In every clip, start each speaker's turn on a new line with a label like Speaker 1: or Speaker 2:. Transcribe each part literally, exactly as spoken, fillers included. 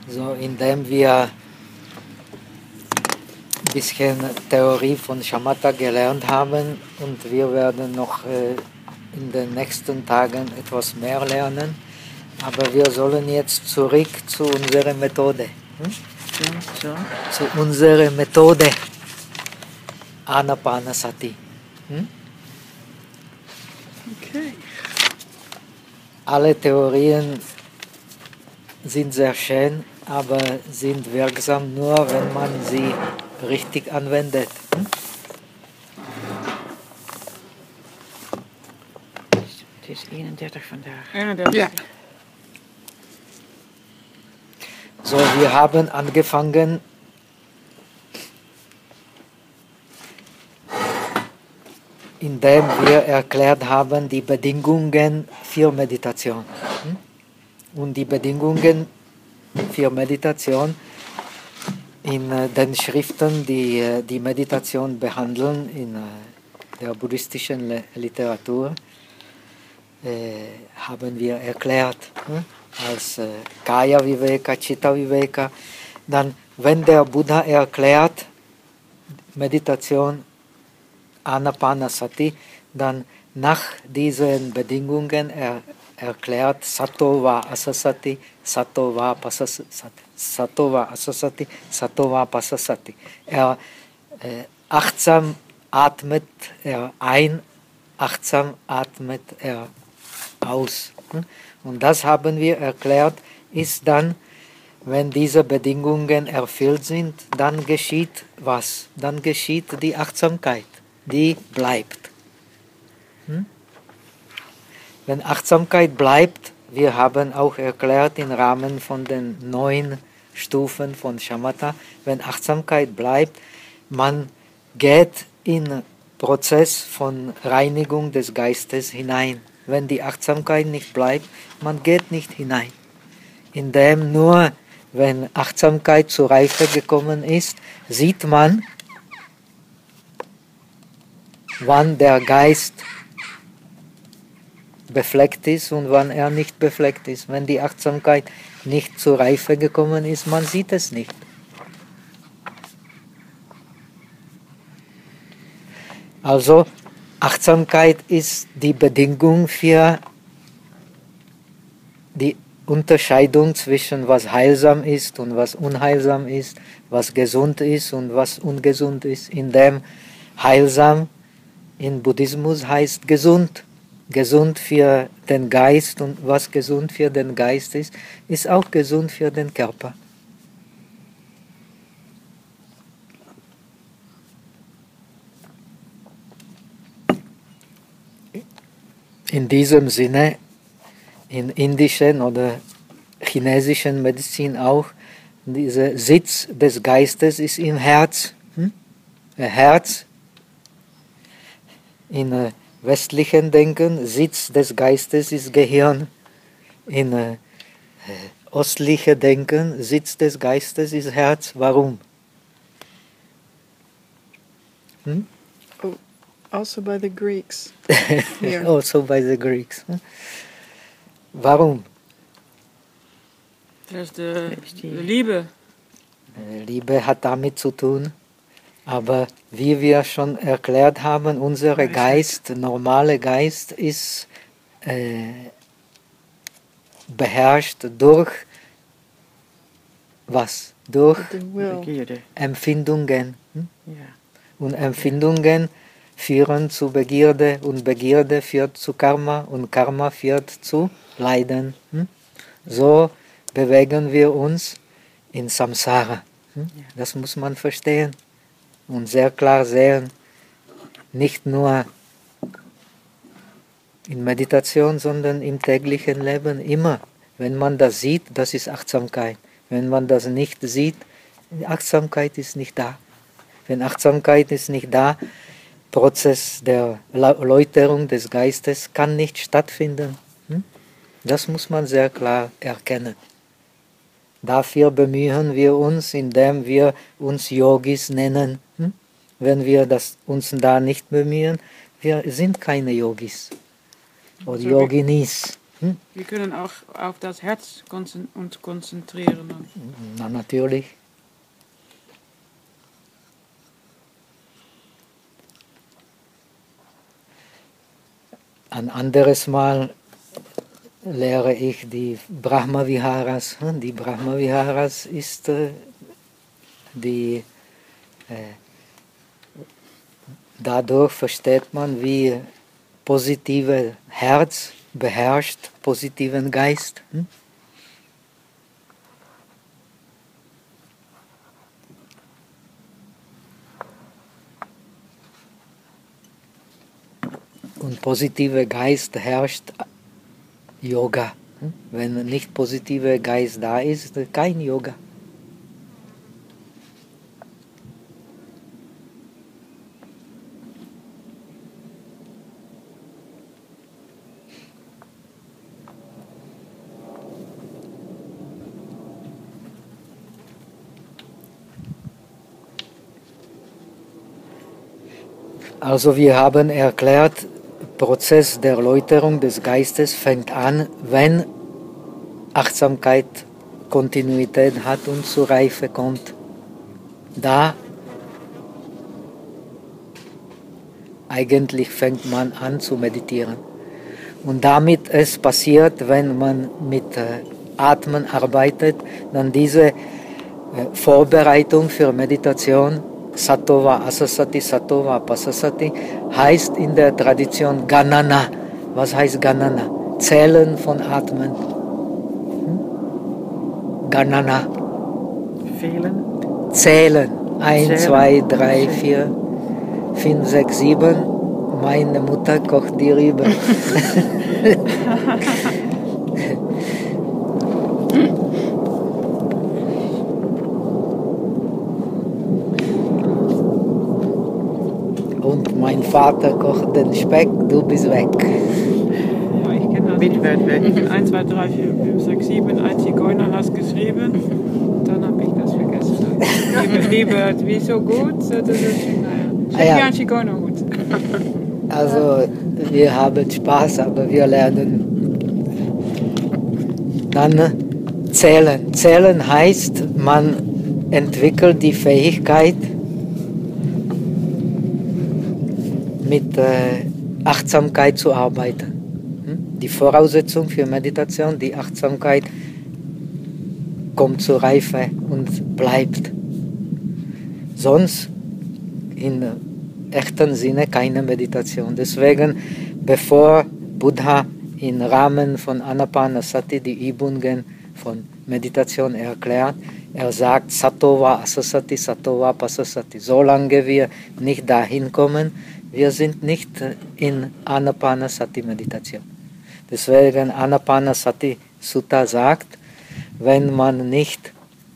Speaker 1: So, indem wir ein bisschen Theorie von Shamatha gelernt haben und wir werden noch äh, in den nächsten Tagen etwas mehr lernen, aber wir sollen jetzt zurück zu unserer Methode. Hm?
Speaker 2: So, so.
Speaker 1: Zu unserer Methode Anapanasati. Hm?
Speaker 2: Okay.
Speaker 1: Alle Theorien sind sehr schön, aber sind wirksam nur, wenn man sie richtig anwendet. Hm?
Speaker 2: Het is eenendertig vandaag.
Speaker 3: eenendertig.
Speaker 2: Ja.
Speaker 1: So, wir haben angefangen indem wir erklärt haben die Bedingungen für Meditation. Hm? Und die Bedingungen für Meditation in äh, den Schriften, die äh, die Meditation behandeln, in äh, der buddhistischen Le Literatur, äh, haben wir erklärt, hm? als äh, Kaya Viveka, Chitta Viveka. Dann, wenn der Buddha erklärt, Meditation, Anapanasati, dann nach diesen Bedingungen er, erklärt Sato va Asasati, Sato va Pasasati, Sato va Asasati, Sato va Pasasati. Er äh, achtsam atmet er ein, achtsam atmet er aus. Und das haben wir erklärt, ist dann, wenn diese Bedingungen erfüllt sind, dann geschieht was? Dann geschieht die Achtsamkeit, die bleibt. Hm? Wenn Achtsamkeit bleibt, wir haben auch erklärt im Rahmen von den neun Stufen von Shamatha, wenn Achtsamkeit bleibt, man geht in den Prozess von Reinigung des Geistes hinein. Wenn die Achtsamkeit nicht bleibt, man geht nicht hinein. Indem nur, wenn Achtsamkeit zur Reife gekommen ist, sieht man, wann der Geist befleckt ist und wann er nicht befleckt ist. Wenn die Achtsamkeit nicht zur Reife gekommen ist, man sieht es nicht. Also Achtsamkeit ist die Bedingung für die Unterscheidung zwischen was heilsam ist und was unheilsam ist, was gesund ist und was ungesund ist. Indem heilsam in Buddhismus heißt gesund. Gesund für den Geist, und was gesund für den Geist ist, ist auch gesund für den Körper. In diesem Sinne, in indischen oder chinesischen Medizin auch, dieser Sitz des Geistes ist im Herz. Hm? Herz in äh, westlichen Denken, Sitz des Geistes ist Gehirn. In äh, ostlichen Denken, Sitz des Geistes ist Herz. Warum? Hm?
Speaker 3: Oh, also by the Greeks. Yeah.
Speaker 1: Also by the Greeks. Warum?
Speaker 2: Dat is de, de Liebe.
Speaker 1: Liebe hat damit zu tun, aber wie wir schon erklärt haben, unser Geist, normale Geist, ist äh, beherrscht durch was? Durch
Speaker 2: Begierde.
Speaker 1: Empfindungen. Hm?
Speaker 2: Ja.
Speaker 1: Und Empfindungen führen zu Begierde und Begierde führt zu Karma und Karma führt zu Leiden. Hm? So bewegen wir uns in Samsara. Hm? Das muss man verstehen und sehr klar sehen. Nicht nur in Meditation, sondern im täglichen Leben immer. Wenn man das sieht, das ist Achtsamkeit. Wenn man das nicht sieht, Achtsamkeit ist nicht da. Wenn Achtsamkeit ist nicht da, Prozess der Läuterung des Geistes kann nicht stattfinden. Hm? Das muss man sehr klar erkennen. Dafür bemühen wir uns, indem wir uns Yogis nennen. Hm? Wenn wir das, uns da nicht bemühen, wir sind keine Yogis oder
Speaker 3: So
Speaker 1: Yoginis. Hm?
Speaker 2: Wir können auch auf das Herz uns konzentrieren.
Speaker 1: Na, natürlich. Ein anderes Mal lehre ich die Brahma-Viharas. Die Brahma-Viharas ist äh, die, äh, dadurch versteht man, wie positive Herz beherrscht positiven Geist. Hm? Und positiver Geist herrscht Yoga. Hm? Wenn nicht positiver Geist da ist, kein Yoga. Also wir haben erklärt, der Prozess der Erläuterung des Geistes fängt an, wenn Achtsamkeit Kontinuität hat und zur Reife kommt. Da eigentlich fängt man an zu meditieren. Und damit es passiert, wenn man mit äh, Atmen arbeitet, dann diese äh, Vorbereitung für Meditation, Sattva Asasati, Sattva Pasasati, heißt in der Tradition Ganana. Was heißt Ganana? Zählen von Atmen. Hm? Ganana.
Speaker 2: Fehlen.
Speaker 1: Zählen. Eins, zwei, drei, vier, fünf, sechs, sieben. Meine Mutter kocht die Rübe. Und mein Vater kocht den Speck, du bist weg.
Speaker 2: Ja, ich kenne das. Mit werd weg. eins, zwei, drei, vier, fünf, sechs, sieben, ein Zigeuner hast geschrieben. Dann habe ich das vergessen. Liebe, liebe, wie so gut? Das ist, naja. Ich
Speaker 1: Ah, ja.
Speaker 2: habe einen Zigeunerhut.
Speaker 1: Also wir haben Spaß, aber wir lernen. Dann zählen. Zählen heißt, man entwickelt die Fähigkeit, mit äh, Achtsamkeit zu arbeiten. Die Voraussetzung für Meditation, die Achtsamkeit, kommt zur Reife und bleibt. Sonst in echten Sinne keine Meditation. Deswegen, bevor Buddha im Rahmen von Anapanasati die Übungen von Meditation erklärt, er sagt Sattva Asasati, Sattva Pasasati. Solange wir nicht dahin kommen, wir sind nicht in Anapanasati-Meditation. Deswegen Anapanasati Sutta sagt, wenn man nicht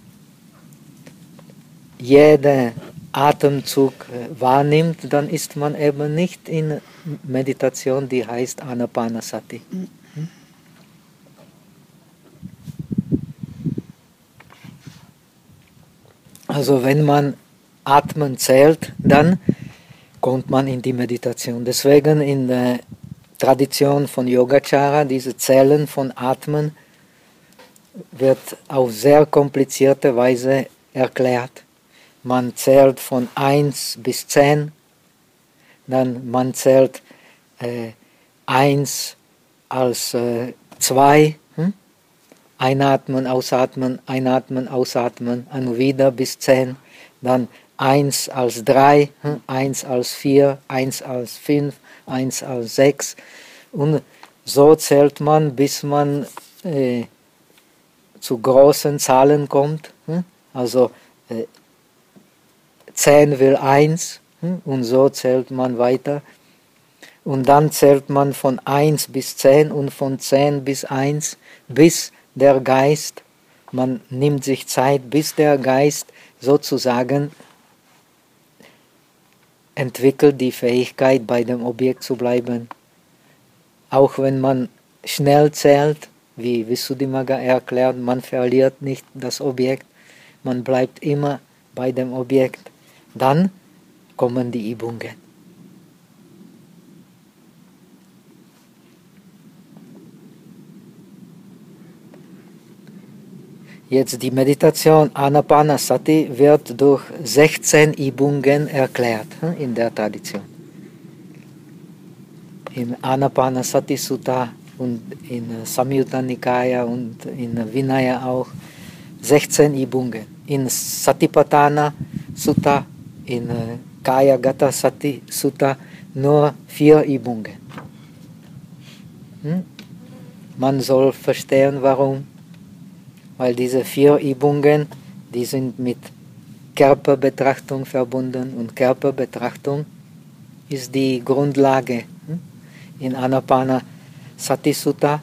Speaker 1: jeden Atemzug wahrnimmt, dann ist man eben nicht in Meditation, die heißt Anapanasati. Also wenn man Atmen zählt, dann kommt man in die Meditation. Deswegen in der Tradition von Yogacara, diese Zählen von Atmen, wird auf sehr komplizierte Weise erklärt. Man zählt von eins bis zehn, dann man zählt äh, eins als äh, zwei, hm? Einatmen, ausatmen, einatmen, ausatmen, und wieder bis zehn, dann eins als drei, hm? eins als vier, eins als fünf, eins als sechs, und so zählt man, bis man äh, zu großen Zahlen kommt, hm? Also äh, zehn will eins, hm? Und so zählt man weiter. Und dann zählt man von eins bis zehn und von zehn bis eins, bis der Geist, man nimmt sich Zeit, bis der Geist sozusagen entwickelt die Fähigkeit, bei dem Objekt zu bleiben. Auch wenn man schnell zählt, wie Visuddhimagga erklärt, man verliert nicht das Objekt, man bleibt immer bei dem Objekt. Dann kommen die Übungen. Jetzt die Meditation Anapanasati wird durch sechzehn Übungen erklärt in der Tradition. Im Anapanasati Sutta und in Samyutta Nikaya und in Vinaya auch sechzehn Übungen. In Satipatthana Sutta, in Kaya Gata Sati Sutta nur vier Übungen. Hm? Man soll verstehen, warum. Weil diese vier Übungen, die sind mit Körperbetrachtung verbunden und Körperbetrachtung ist die Grundlage. In Anapanasati Sutta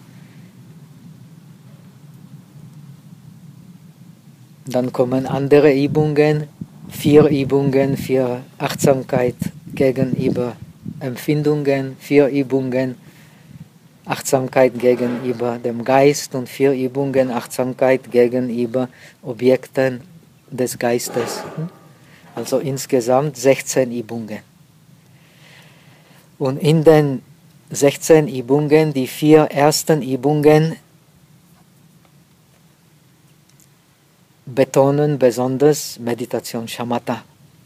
Speaker 1: dann kommen andere Übungen, vier Übungen für Achtsamkeit gegenüber Empfindungen, vier Übungen Achtsamkeit gegenüber dem Geist und vier Übungen Achtsamkeit gegenüber Objekten des Geistes. Also insgesamt sechzehn Übungen. Und in den sechzehn Übungen, die vier ersten Übungen betonen besonders Meditation Shamatha.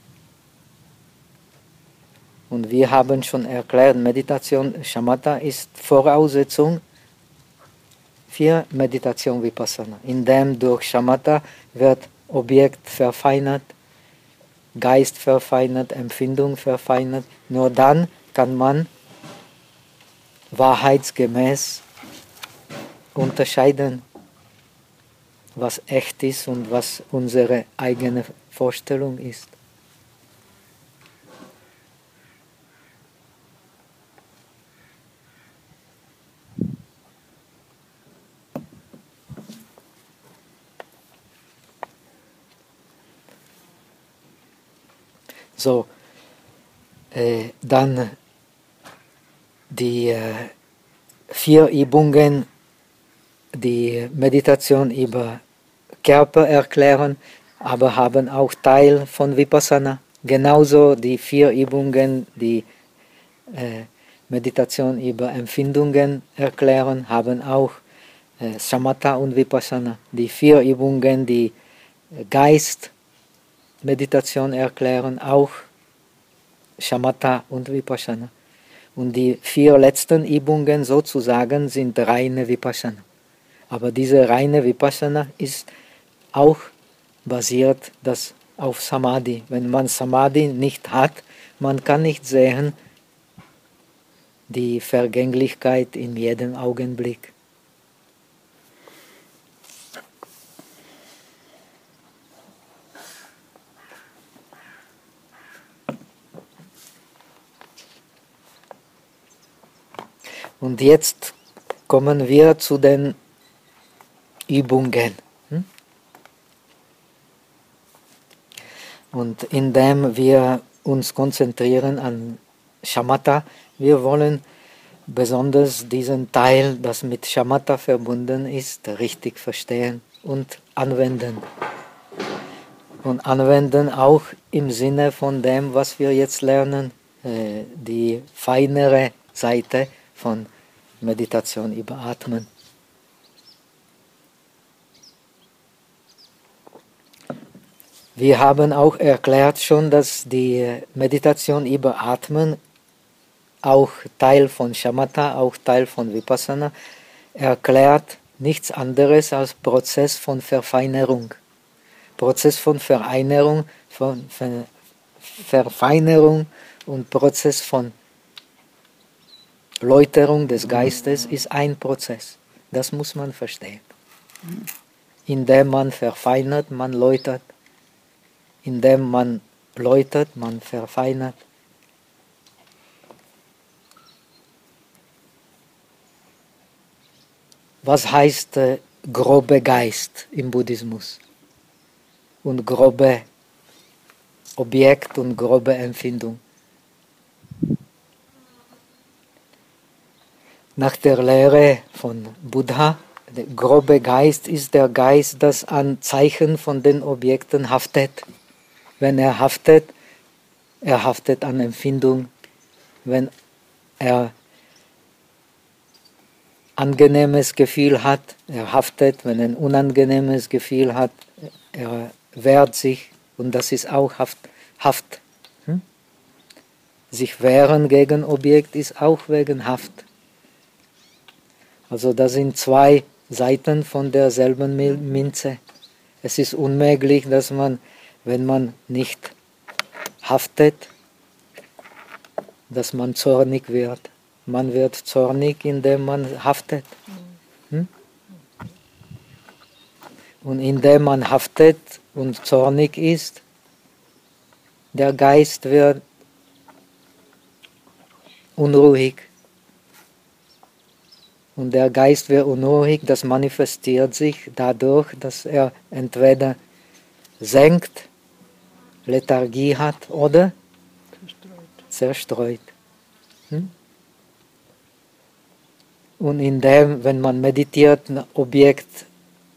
Speaker 1: Und wir haben schon erklärt, Meditation Shamatha ist Voraussetzung für Meditation Vipassana. Indem durch Shamatha wird Objekt verfeinert, Geist verfeinert, Empfindung verfeinert. Nur dann kann man wahrheitsgemäß unterscheiden, was echt ist und was unsere eigene Vorstellung ist. So, äh, dann die äh, vier Übungen, die Meditation über Körper erklären, aber haben auch Teil von Vipassana. Genauso die vier Übungen, die äh, Meditation über Empfindungen erklären, haben auch äh, Shamatha und Vipassana. Die vier Übungen, die Geist Meditation erklären, auch Shamatha und Vipassana. Und die vier letzten Übungen sozusagen sind reine Vipassana. Aber diese reine Vipassana ist auch basiert das auf Samadhi. Wenn man Samadhi nicht hat, man kann nicht sehen die Vergänglichkeit in jedem Augenblick. Und jetzt kommen wir zu den Übungen. Und indem wir uns konzentrieren an Shamatha, wir wollen besonders diesen Teil, das mit Shamatha verbunden ist, richtig verstehen und anwenden. Und anwenden auch im Sinne von dem, was wir jetzt lernen, die feinere Seite von Meditation über Atmen. Wir haben auch erklärt schon, dass die Meditation über Atmen auch Teil von Shamatha, auch Teil von Vipassana, erklärt nichts anderes als Prozess von Verfeinerung. Prozess von Vereinerung, von Ver Verfeinerung und Prozess von Läuterung des Geistes ist ein Prozess. Das muss man verstehen. Indem man verfeinert, man läutert. Indem man läutert, man verfeinert. Was heißt äh, grobe Geist im Buddhismus? Und grobe Objekt und grobe Empfindung. Nach der Lehre von Buddha, der grobe Geist ist der Geist, das an Zeichen von den Objekten haftet. Wenn er haftet, er haftet an Empfindung. Wenn er angenehmes Gefühl hat, er haftet, wenn er ein unangenehmes Gefühl hat, er wehrt sich und das ist auch Haft. Haft. Hm? Sich wehren gegen Objekt ist auch wegen Haft. Also das sind zwei Seiten von derselben Münze. Es ist unmöglich, dass man, wenn man nicht haftet, dass man zornig wird. Man wird zornig, indem man haftet. Hm? Und indem man haftet und zornig ist, der Geist wird unruhig. Und der Geist wird unruhig, das manifestiert sich dadurch, dass er entweder senkt, Lethargie hat oder zerstreut. zerstreut. Hm? Und indem, wenn man meditiert, ein Objekt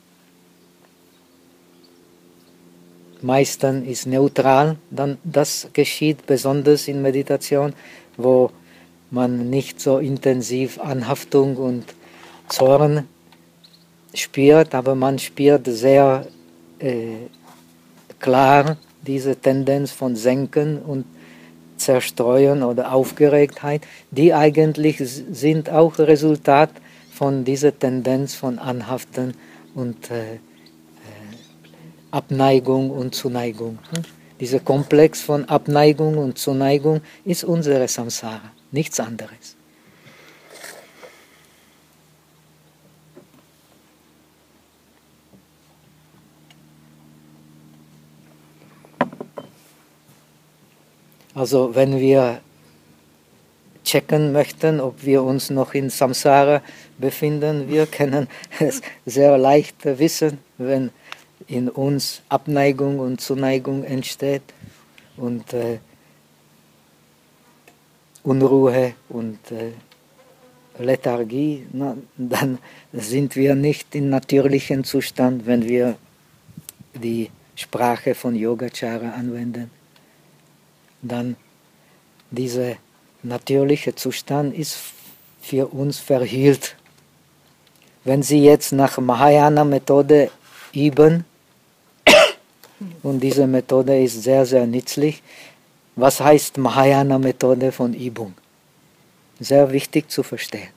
Speaker 1: meistens ist neutral, dann das geschieht besonders in Meditation, wo man nicht so intensiv Anhaftung und Zorn spürt, aber man spürt sehr äh, klar diese Tendenz von Senken und Zerstreuen oder Aufgeregtheit, die eigentlich sind auch Resultat von dieser Tendenz von Anhaften und äh, äh, Abneigung und Zuneigung. Dieser Komplex von Abneigung und Zuneigung ist unsere Samsara, nichts anderes. Also wenn wir checken möchten, ob wir uns noch in Samsara befinden, wir können es sehr leicht wissen, wenn in uns Abneigung und Zuneigung entsteht und äh, Unruhe und äh, Lethargie, na, dann sind wir nicht im natürlichen Zustand, wenn wir die Sprache von Yogacara anwenden. Dann dieser natürliche Zustand ist für uns verhüllt. Wenn Sie jetzt nach Mahayana-Methode üben, und diese Methode ist sehr, sehr nützlich, was heißt Mahayana-Methode von Übung? Sehr wichtig zu verstehen.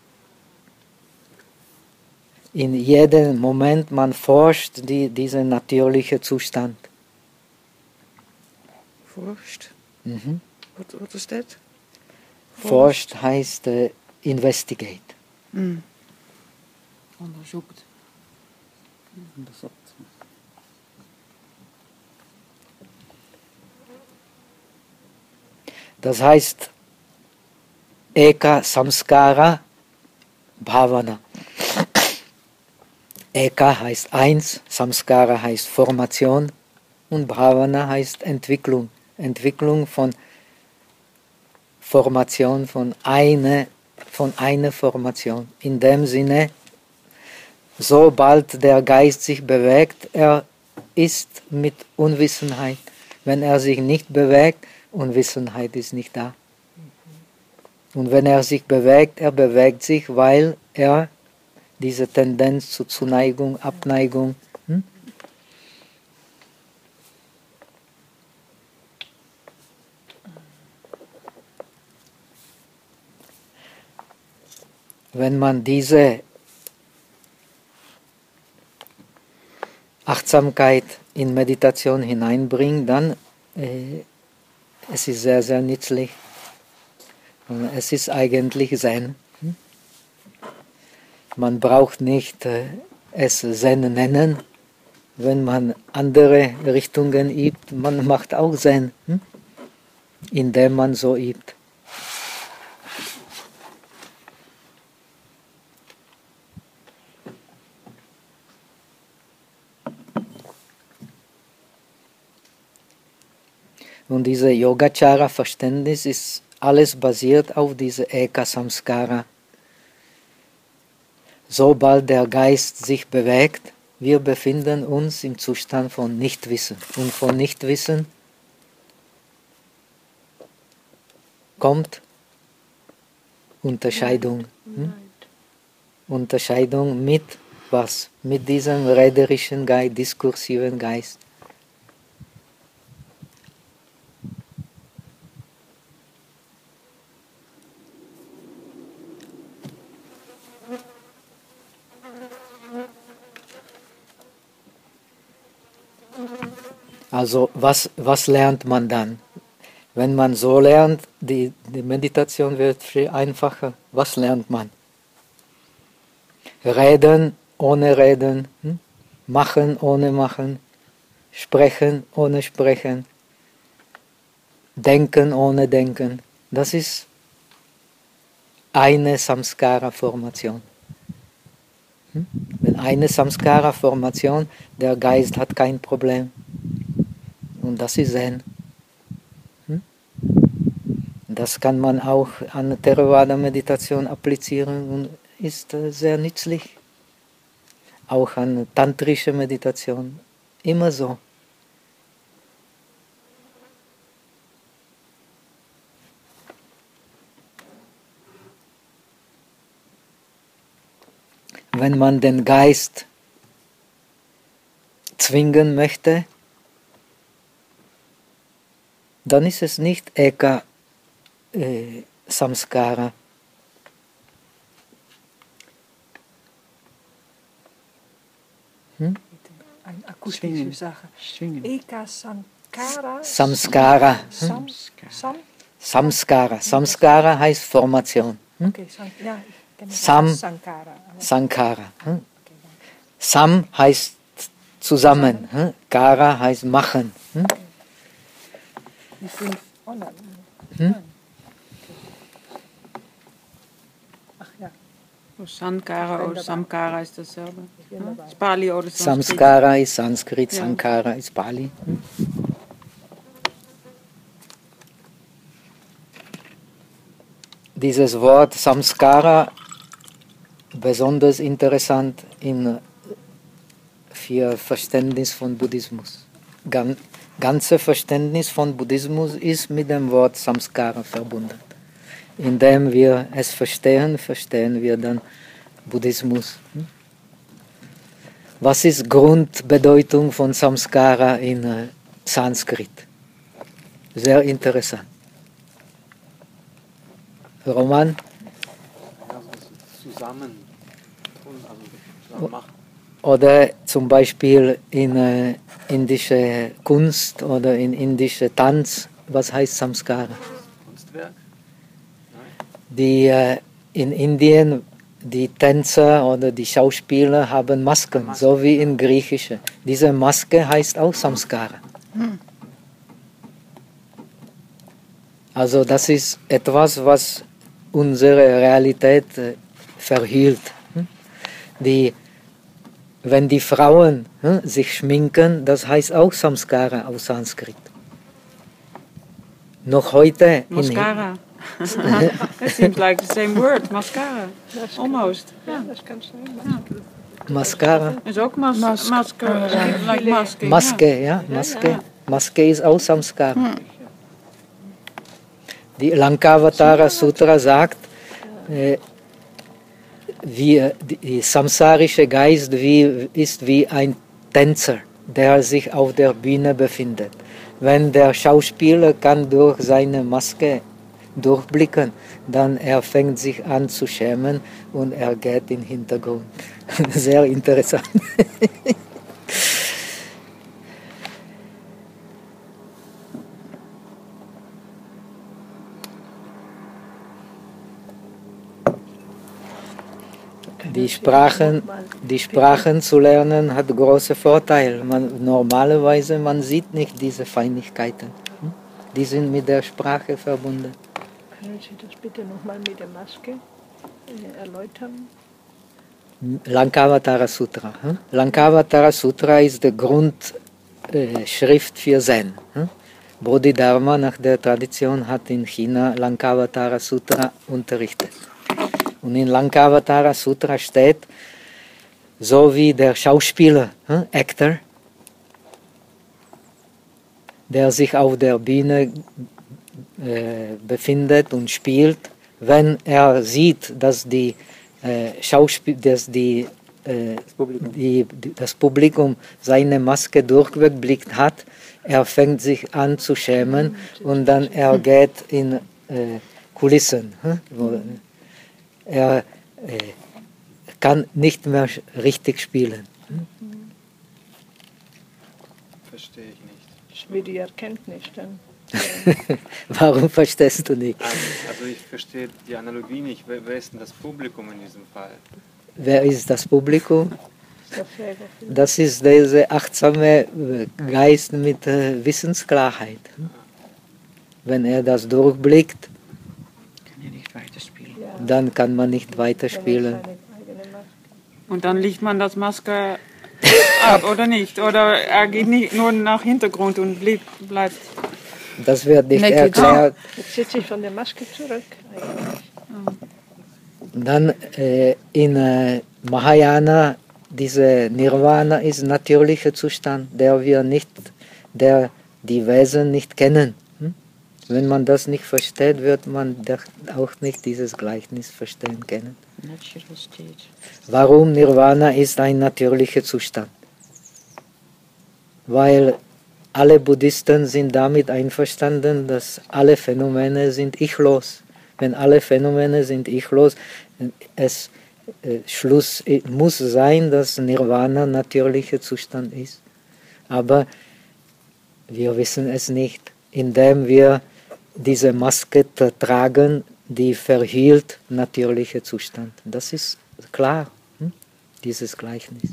Speaker 1: In jedem Moment man forscht die, diesen natürlichen Zustand.
Speaker 3: Forscht?
Speaker 1: Mhm.
Speaker 3: What, what is that?
Speaker 1: Forscht heißt äh, investigate.
Speaker 3: Mm.
Speaker 2: Onderzoekt.
Speaker 4: Untersucht.
Speaker 1: Das heißt Eka Samskara Bhavana. Eka heißt eins, Samskara heißt Formation und Bhavana heißt Entwicklung. Entwicklung von Formation von einer von einer Formation. In dem Sinne, sobald der Geist sich bewegt, er ist mit Unwissenheit. Wenn er sich nicht bewegt, Unwissenheit ist nicht da. Und wenn er sich bewegt, er bewegt sich, weil er diese Tendenz zu Zuneigung, Abneigung, hm? Wenn man diese Achtsamkeit in Meditation hineinbringt, dann äh, es ist sehr, sehr nützlich. Und es ist eigentlich Zen. Man braucht nicht äh, es Zen nennen, wenn man andere Richtungen übt. Man macht auch Zen, hm? indem man so übt. Und dieses Yogacara-Verständnis ist alles basiert auf diese Eka Samskara. Sobald der Geist sich bewegt, wir befinden uns im Zustand von Nichtwissen. Und von Nichtwissen kommt Unterscheidung. Hm? Unterscheidung mit was? Mit diesem rederischen Geist, diskursiven Geist. Also was, was lernt man dann? Wenn man so lernt, die, die Meditation wird viel einfacher. Was lernt man? Reden ohne Reden, hm? Machen ohne Machen, Sprechen ohne Sprechen, Denken ohne Denken. Das ist eine Samskara-Formation. Hm? Wenn eine Samskara-Formation, der Geist hat kein Problem. Und das ist Zen. Hm? Das kann man auch an Theravada-Meditation applizieren und ist äh, sehr nützlich. Auch an tantrische Meditation. Immer so. Wenn man den Geist zwingen möchte, dann ist es nicht Eka äh, Samskara. Hm?
Speaker 5: Eine akustische Sache. Eka Samskara.
Speaker 1: Samskara.
Speaker 5: Sam, Sam?
Speaker 1: Samskara. Samskara heißt Formation. Hm?
Speaker 5: Okay, Sam, ja, ich kenne
Speaker 1: Sam,
Speaker 5: Sankara.
Speaker 1: Sankara. Hm? Sam heißt zusammen. Hm? Kara heißt machen. Hm?
Speaker 5: Die fünf. Oh nein.
Speaker 1: Hm?
Speaker 5: Ach ja.
Speaker 2: Sankara oder Samkara ist dasselbe. Ja? Das Pali oder Sanskrit.
Speaker 1: Samskara ist Sanskrit,
Speaker 2: Ja.
Speaker 1: Sankara ist Pali. Hm? Dieses Wort Samskara, besonders interessant in, für Verständnis von Buddhismus. Gan, ganze Verständnis von Buddhismus ist mit dem Wort Samskara verbunden. Indem wir es verstehen, verstehen wir dann Buddhismus. Was ist Grundbedeutung von Samskara in äh, Sanskrit? Sehr interessant. Roman?
Speaker 4: Zusammen tun, also zusammen machen.
Speaker 1: Oder zum Beispiel in äh, indische Kunst oder in indische Tanz, was heißt Samskara?
Speaker 4: Kunstwerk?
Speaker 1: Die äh, in Indien, die Tänzer oder die Schauspieler haben Masken,
Speaker 4: Masken.
Speaker 1: so wie in Griechische. Diese Maske heißt auch Samskara.
Speaker 3: Hm.
Speaker 1: Also das ist etwas, was unsere Realität äh, verhüllt. Hm? Die, wenn die Frauen hm, sich schminken, das heißt auch Samskara auf Sanskrit. Noch heute. in-
Speaker 2: Mascara. That seems like the same word, mascara. Almost.
Speaker 5: Ja, das kann sein.
Speaker 1: Mascara.
Speaker 2: Is ook mas masker, like masking.
Speaker 1: Maske, ja, Maske.
Speaker 2: ja.
Speaker 1: Maske ist auch Samskara. Die Lankavatara Sutra sagt, äh, wie, die samsarische Geist wie, ist wie ein Tänzer, der sich auf der Bühne befindet. Wenn der Schauspieler kann durch seine Maske durchblicken, dann er fängt sich an zu schämen und er geht in den Hintergrund. Sehr interessant. Die Sprachen, die Sprachen zu lernen hat große Vorteile. Man, normalerweise man sieht nicht diese Feinigkeiten. Hm? Die sind mit der Sprache verbunden.
Speaker 5: Können Sie das bitte nochmal mit der Maske äh, erläutern?
Speaker 1: Lankavatara Sutra. Hm? Lankavatara Sutra ist die Grundschrift äh, Schrift für Zen. Hm? Bodhidharma nach der Tradition hat in China Lankavatara Sutra unterrichtet. Und in Lankavatara Sutra steht, so wie der Schauspieler, hm, Actor, der sich auf der Bühne äh, befindet und spielt, wenn er sieht, dass die äh, Schauspiel, dass die, äh, die, die, das Publikum seine Maske durchgeblickt hat, er fängt sich an zu schämen und dann er geht in äh, Kulissen. Hm? Wo er äh, kann nicht mehr richtig spielen. Hm?
Speaker 4: Verstehe ich nicht.
Speaker 5: Wie die Erkenntnis dann.
Speaker 1: Warum verstehst du nicht?
Speaker 4: Also ich verstehe die Analogie nicht. Wer, wer ist denn das Publikum in diesem Fall?
Speaker 1: Wer ist das Publikum?
Speaker 5: Das wäre viel.
Speaker 1: Das ist dieser achtsame Geist mit äh, Wissensklarheit. Wenn er das durchblickt,
Speaker 6: Kann er nicht weiterspielen.
Speaker 5: Ja,
Speaker 1: dann kann man nicht
Speaker 5: wenn er
Speaker 1: weiterspielen.
Speaker 5: seine eigene Maske.
Speaker 2: Und dann legt man das Maske ab, oder nicht? Oder er geht nicht nur nach Hintergrund und blieb, bleibt.
Speaker 1: Das wird nicht
Speaker 6: Naked.
Speaker 1: erklärt.
Speaker 5: Jetzt sitze ich von der Maske zurück. Eigentlich.
Speaker 1: Dann äh, in äh, Mahayana, diese Nirvana ist natürlicher Zustand, der wir nicht, der die Wesen nicht kennen. Hm? Wenn man das nicht versteht, wird man auch nicht dieses Gleichnis verstehen können.
Speaker 6: Natural state.
Speaker 1: Warum Nirvana ist ein natürlicher Zustand? Weil alle Buddhisten sind damit einverstanden, dass alle Phänomene sind ichlos. Wenn alle Phänomene sind ichlos, es äh, Schluss äh, muss sein, dass Nirvana natürlicher Zustand ist. Aber wir wissen es nicht, indem wir diese Maske tragen, die verhüllt natürlicher Zustand. Das ist klar, hm? Dieses Gleichnis.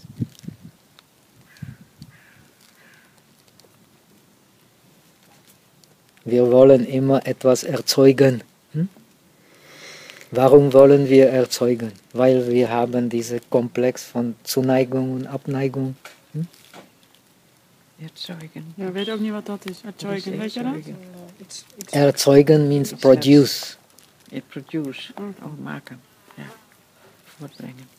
Speaker 1: Wir wollen immer etwas erzeugen. Hm? Warum wollen wir erzeugen? Weil wir haben diesen Komplex von Zuneigung und Abneigung. Hm?
Speaker 6: Erzeugen.
Speaker 2: Ja, weet ook niet wat dat is. Erzeugen, weet je dat?
Speaker 6: It's, it's
Speaker 1: Erzeugen means produce.
Speaker 6: It produce. Oh, maken. Ja. Voortbrengen.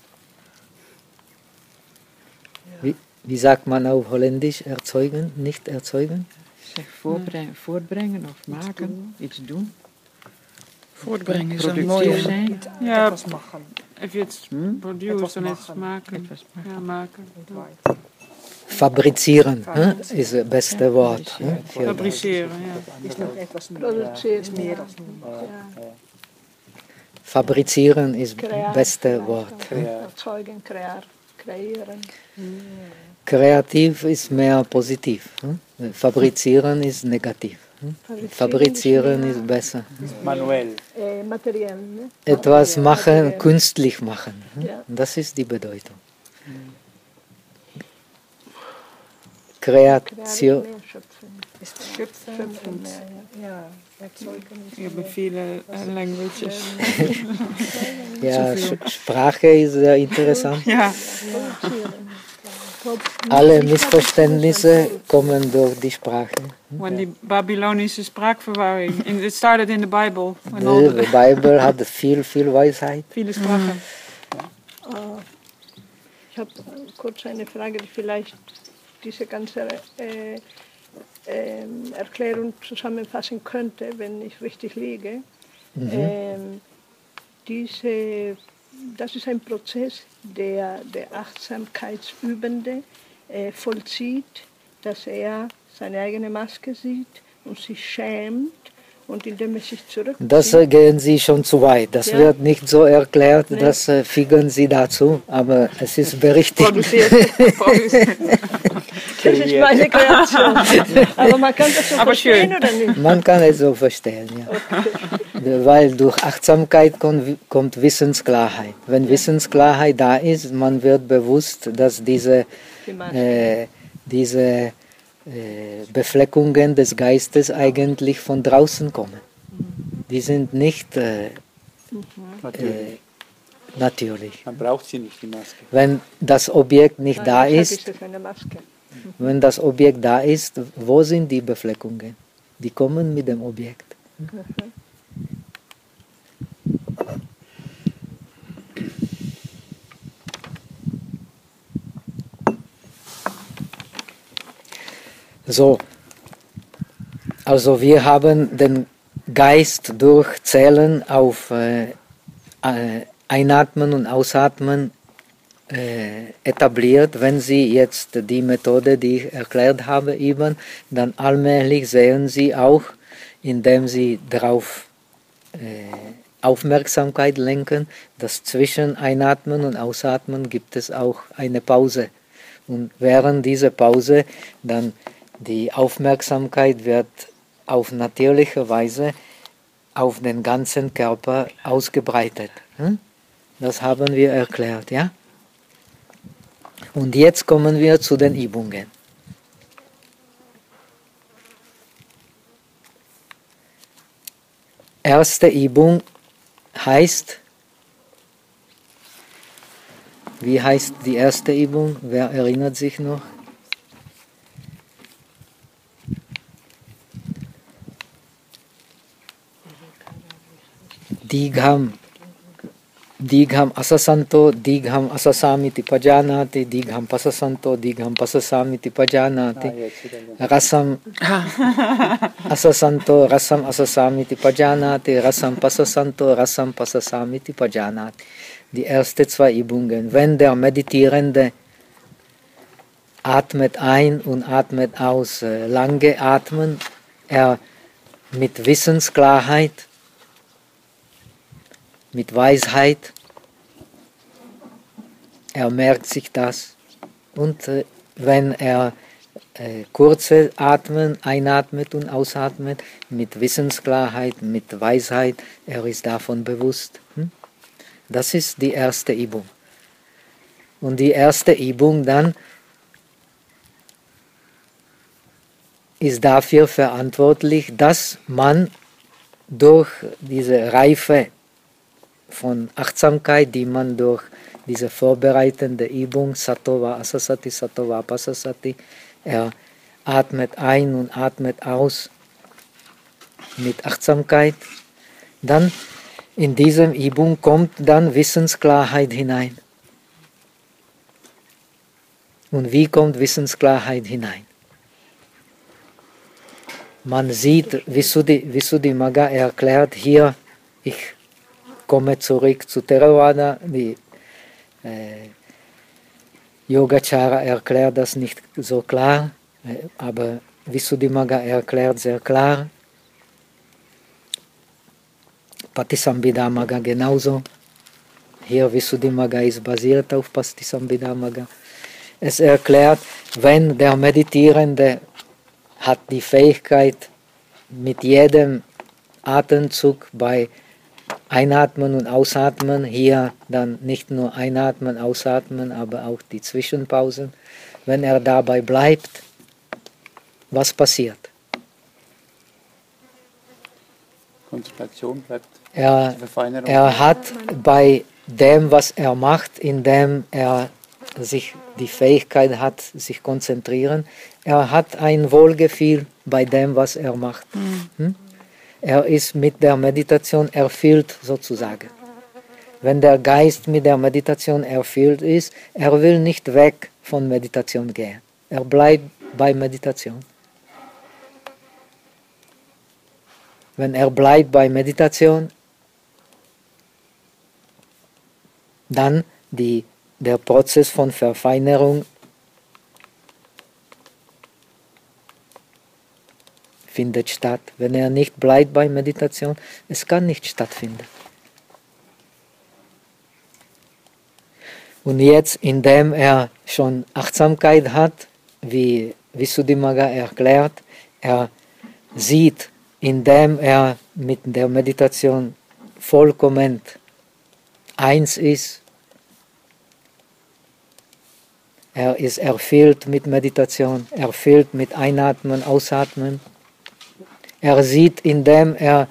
Speaker 1: Wie, wie sagt man auf Holländisch? Erzeugen, nicht erzeugen?
Speaker 6: Zeg voortbrengen, voortbrengen of maken. Iets doen.
Speaker 3: Voortbrengen is een
Speaker 6: Productief
Speaker 3: mooie.
Speaker 6: zijn.
Speaker 2: Ja,
Speaker 3: Etwas machen.
Speaker 2: if je het
Speaker 6: Hm?
Speaker 2: produce, dan is het
Speaker 3: maken.
Speaker 2: maken.
Speaker 6: Etwas machen.
Speaker 2: Ja, maken.
Speaker 1: Fabrizieren hm? ist das beste Wort. Hm? Für
Speaker 2: Fabriceren, ja.
Speaker 3: Is nog etwas meer.
Speaker 5: Produzieren.
Speaker 3: Is meer dan
Speaker 5: Ja.
Speaker 1: Fabrizieren ist das
Speaker 5: Krear,
Speaker 1: beste
Speaker 5: vielleicht
Speaker 1: Wort.
Speaker 5: auch.
Speaker 1: Hm?
Speaker 5: Erzeugen, krear, kreieren.
Speaker 1: Kreativ ist mehr positiv. Hm? Fabrizieren ist negativ. Hm? Fabrizieren ist besser.
Speaker 4: Manuell.
Speaker 5: Äh, materiell, ne?
Speaker 1: Etwas machen,
Speaker 5: Materiell.
Speaker 1: künstlich machen. Hm?
Speaker 5: Ja.
Speaker 1: Das ist die Bedeutung. Kreation.
Speaker 5: Mehr schöpfen.
Speaker 3: schöpfen.
Speaker 5: Schöpfen mehr, ja. Ja, erzeugen ist
Speaker 2: Je hebt
Speaker 5: mehr.
Speaker 2: viele uh, languages.
Speaker 1: Ja, Sch- Sprache ist sehr interessant.
Speaker 2: Ja,
Speaker 5: Produzieren.
Speaker 1: Alle Missverständnisse kommen durch die Sprache.
Speaker 2: want die Babylonische spraakverwarring. In, it started in the Bible. When all
Speaker 1: Die
Speaker 2: the,
Speaker 1: Bibel hat viel, viel Weisheit.
Speaker 2: viele Sprachen.
Speaker 5: Äh, Ich habe kurz eine Frage, die vielleicht diese ganze äh, ähm, Erklärung zusammenfassen könnte, wenn ich richtig liege. Ähm, diese, das ist ein Prozess, der der Achtsamkeitsübende äh, vollzieht, dass er seine eigene Maske sieht und sich schämt und indem er sich zurückzieht.
Speaker 1: Das äh, gehen Sie schon zu weit. Das
Speaker 5: Ja.
Speaker 1: wird nicht so erklärt,
Speaker 5: Nee.
Speaker 1: das äh, fügen Sie dazu, aber es ist berichtigt.
Speaker 2: Produziert. Produziert.
Speaker 5: Das ist meine Kreation. Aber man kann das so
Speaker 2: Aber
Speaker 5: verstehen
Speaker 2: schön.
Speaker 5: oder nicht?
Speaker 1: Man kann es so verstehen, ja. Weil durch Achtsamkeit kommt, kommt Wissensklarheit. Wenn Wissensklarheit da ist, man wird bewusst, dass diese,
Speaker 5: Die Maske.
Speaker 1: äh, diese äh, Befleckungen des Geistes eigentlich von draußen kommen. Die sind nicht äh,
Speaker 4: Natürlich.
Speaker 1: äh, natürlich.
Speaker 4: Man braucht sie nicht, die Maske.
Speaker 1: Wenn das Objekt nicht da
Speaker 5: Deshalb
Speaker 1: ist,
Speaker 5: ist es eine Maske.
Speaker 1: wenn das Objekt da ist, wo sind die Befleckungen? Die kommen mit dem Objekt. So, also wir haben den Geist durch Zählen auf äh, äh, Einatmen und Ausatmen äh, etabliert. Wenn Sie jetzt die Methode, die ich erklärt habe, üben, dann allmählich sehen Sie auch, indem Sie darauf äh, Aufmerksamkeit lenken, dass zwischen Einatmen und Ausatmen gibt es auch eine Pause. Und während dieser Pause dann die Aufmerksamkeit wird auf natürliche Weise auf den ganzen Körper ausgebreitet. Das haben wir erklärt, ja? Und jetzt kommen wir zu den Übungen. Erste Übung heißt, wie heißt die erste Übung? Wer erinnert sich noch? Digham, Digham asasanto, Digham asasamiti pajanati, Digham pasasanto, Digham pasasamiti pajanati, Rasam asasanto, Rasam asasamiti pajanati, Rasam pasasanto, Rasam pasasamiti pajanati. Die ersten zwei Übungen. Wenn der Meditierende atmet ein und atmet aus, lange atmen, er mit Wissensklarheit, mit Weisheit, er merkt sich das. Und äh, wenn er äh, kurze Atmen, einatmet und ausatmet, mit Wissensklarheit, mit Weisheit, er ist davon bewusst. Hm? Das ist die erste Übung. Und die erste Übung dann ist dafür verantwortlich, dass man durch diese Reife von Achtsamkeit, die man durch diese vorbereitende Übung Sattva Asasati, Sattva Pasasati, er atmet ein und atmet aus mit Achtsamkeit, dann in diese Übung kommt dann Wissensklarheit hinein. Und wie kommt Wissensklarheit hinein? Man sieht, Visuddhi, Visuddhimagga erklärt hier, ich komme zurück zu Theravada, die äh, Yogacara erklärt das nicht so klar, äh, aber Visuddhimagga erklärt sehr klar, Patisambhidamagga genauso, hier Visuddhimagga ist basiert auf Patisambhidamagga. Es erklärt, wenn der Meditierende hat die Fähigkeit, mit jedem Atemzug bei Einatmen und Ausatmen, hier dann nicht nur Einatmen, Ausatmen, aber auch die Zwischenpausen, wenn er dabei bleibt, was passiert?
Speaker 7: Konzentration bleibt.
Speaker 1: Er, er hat bei dem, was er macht, indem er sich die Fähigkeit hat, sich konzentrieren, er hat ein Wohlgefühl bei dem, was er macht. Mhm. Hm? Er ist mit der Meditation erfüllt sozusagen. Wenn der Geist mit der Meditation erfüllt ist, er will nicht weg von Meditation gehen. Er bleibt bei Meditation. Wenn er bleibt bei Meditation, dann die, der Prozess von Verfeinerung findet statt. Wenn er nicht bleibt bei Meditation, es kann nicht stattfinden. Und jetzt, indem er schon Achtsamkeit hat, wie Visuddhimagga erklärt, er sieht, indem er mit der Meditation vollkommen eins ist, er ist erfüllt mit Meditation, erfüllt mit Einatmen, Ausatmen. Er sieht, indem er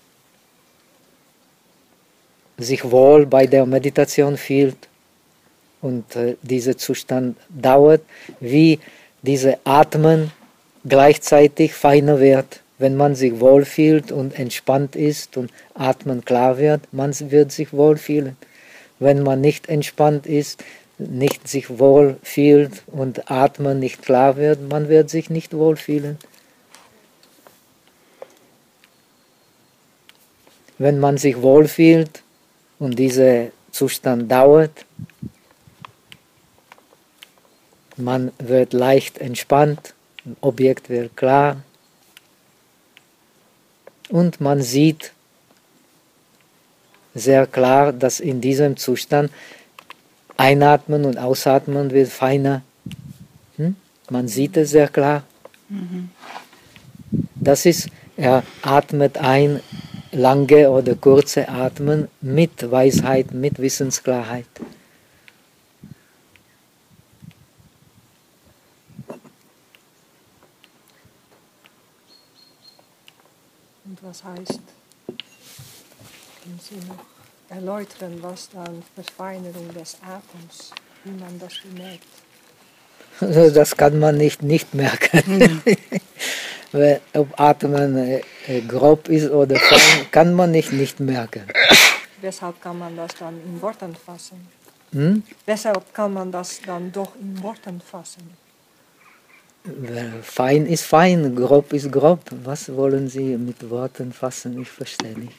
Speaker 1: sich wohl bei der Meditation fühlt und äh, dieser Zustand dauert, wie diese Atmen gleichzeitig feiner wird. Wenn man sich wohlfühlt und entspannt ist und Atmen klar wird, man wird sich wohlfühlen. Wenn man nicht entspannt ist, nicht sich wohlfühlt und Atmen nicht klar wird, man wird sich nicht wohlfühlen. Wenn man sich wohlfühlt und diese Zustand dauert. Man wird leicht entspannt, das Objekt wird klar und man sieht sehr klar, dass in diesem Zustand Einatmen und Ausatmen wird feiner. Hm? Man sieht es sehr klar. Mhm. Das ist, er atmet ein, lange oder kurze Atmen mit Weisheit, mit Wissensklarheit.
Speaker 5: Und was heißt, können Sie noch erläutern, was dann Verfeinerung des Atems, wie man das bemerkt?
Speaker 1: Also das kann man nicht, nicht merken. Ja. Ob Atmen äh, grob ist oder fein, kann man nicht, nicht merken.
Speaker 5: Weshalb kann man das dann in Worten fassen?
Speaker 1: Hm?
Speaker 5: Weshalb kann man das dann doch in Worten fassen?
Speaker 1: Fein ist fein, grob ist grob. Was wollen Sie mit Worten fassen? Ich verstehe nicht.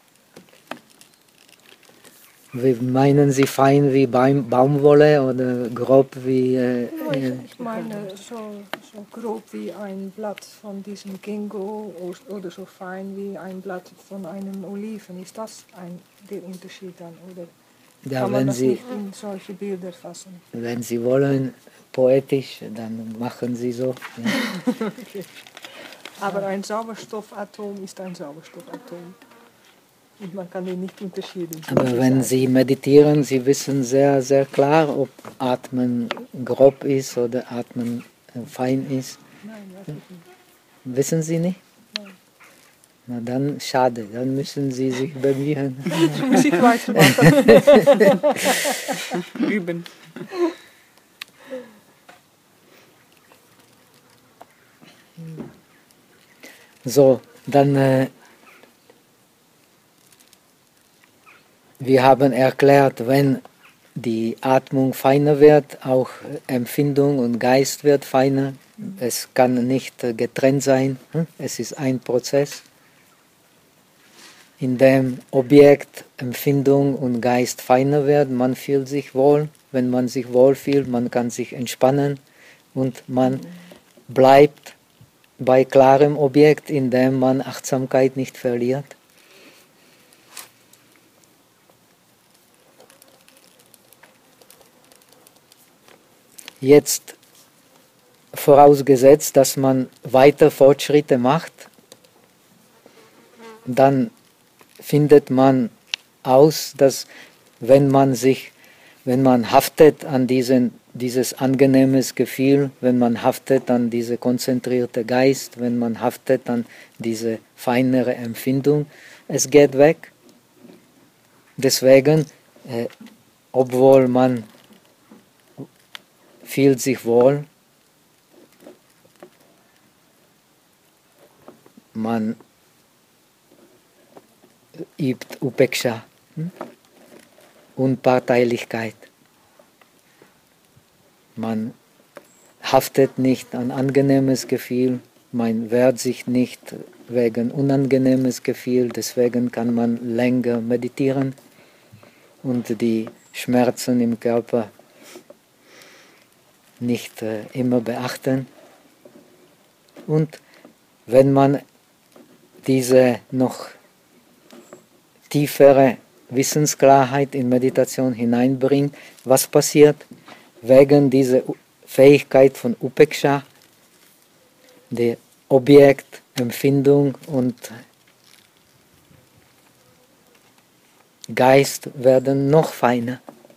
Speaker 1: Wie meinen Sie fein wie Baum, Baumwolle oder grob wie... Äh,
Speaker 5: ich, ich meine so, so grob wie ein Blatt von diesem Ginkgo oder so fein wie ein Blatt von einem Oliven. Ist das ein, der Unterschied dann? Oder
Speaker 1: ja,
Speaker 5: kann man
Speaker 1: wenn
Speaker 5: das
Speaker 1: Sie,
Speaker 5: nicht in solche Bilder fassen?
Speaker 1: Wenn Sie wollen, poetisch, dann machen Sie so. Ja.
Speaker 5: Okay. Aber ein Sauerstoffatom ist ein Sauerstoffatom. Und man kann die nicht unterschieden.
Speaker 1: Aber wenn Sie meditieren, Sie wissen sehr, sehr klar, ob Atmen grob ist oder Atmen fein ist.
Speaker 5: Nein, weiß ich nicht.
Speaker 1: Wissen Sie nicht?
Speaker 5: Nein.
Speaker 1: Na dann schade, dann müssen Sie sich bemühen.
Speaker 5: Muss ich weitermachen.
Speaker 2: Üben.
Speaker 1: So, dann... Äh, Wir haben erklärt, wenn die Atmung feiner wird, auch Empfindung und Geist wird feiner. Es kann nicht getrennt sein. Es ist ein Prozess, in dem Objekt, Empfindung und Geist feiner werden. Man fühlt sich wohl. Wenn man sich wohl fühlt, man kann sich entspannen und man bleibt bei klarem Objekt, in dem man Achtsamkeit nicht verliert. Jetzt vorausgesetzt, dass man weiter Fortschritte macht, dann findet man aus, dass wenn man sich, wenn man haftet an diesen, dieses angenehmes Gefühl, wenn man haftet an diese konzentrierte Geist, wenn man haftet an diese feinere Empfindung, es geht weg. Deswegen, äh, obwohl man fühlt sich wohl, man übt Upeksha, hm? Unparteilichkeit. Man haftet nicht an angenehmes Gefühl, man wehrt sich nicht wegen unangenehmes Gefühl, deswegen kann man länger meditieren und die Schmerzen im Körper nicht äh, immer beachten. Und wenn man diese noch tiefere Wissensklarheit in Meditation hineinbringt, was passiert? Wegen dieser Fähigkeit von Upeksha, der Objekt, Empfindung und Geist werden noch feiner.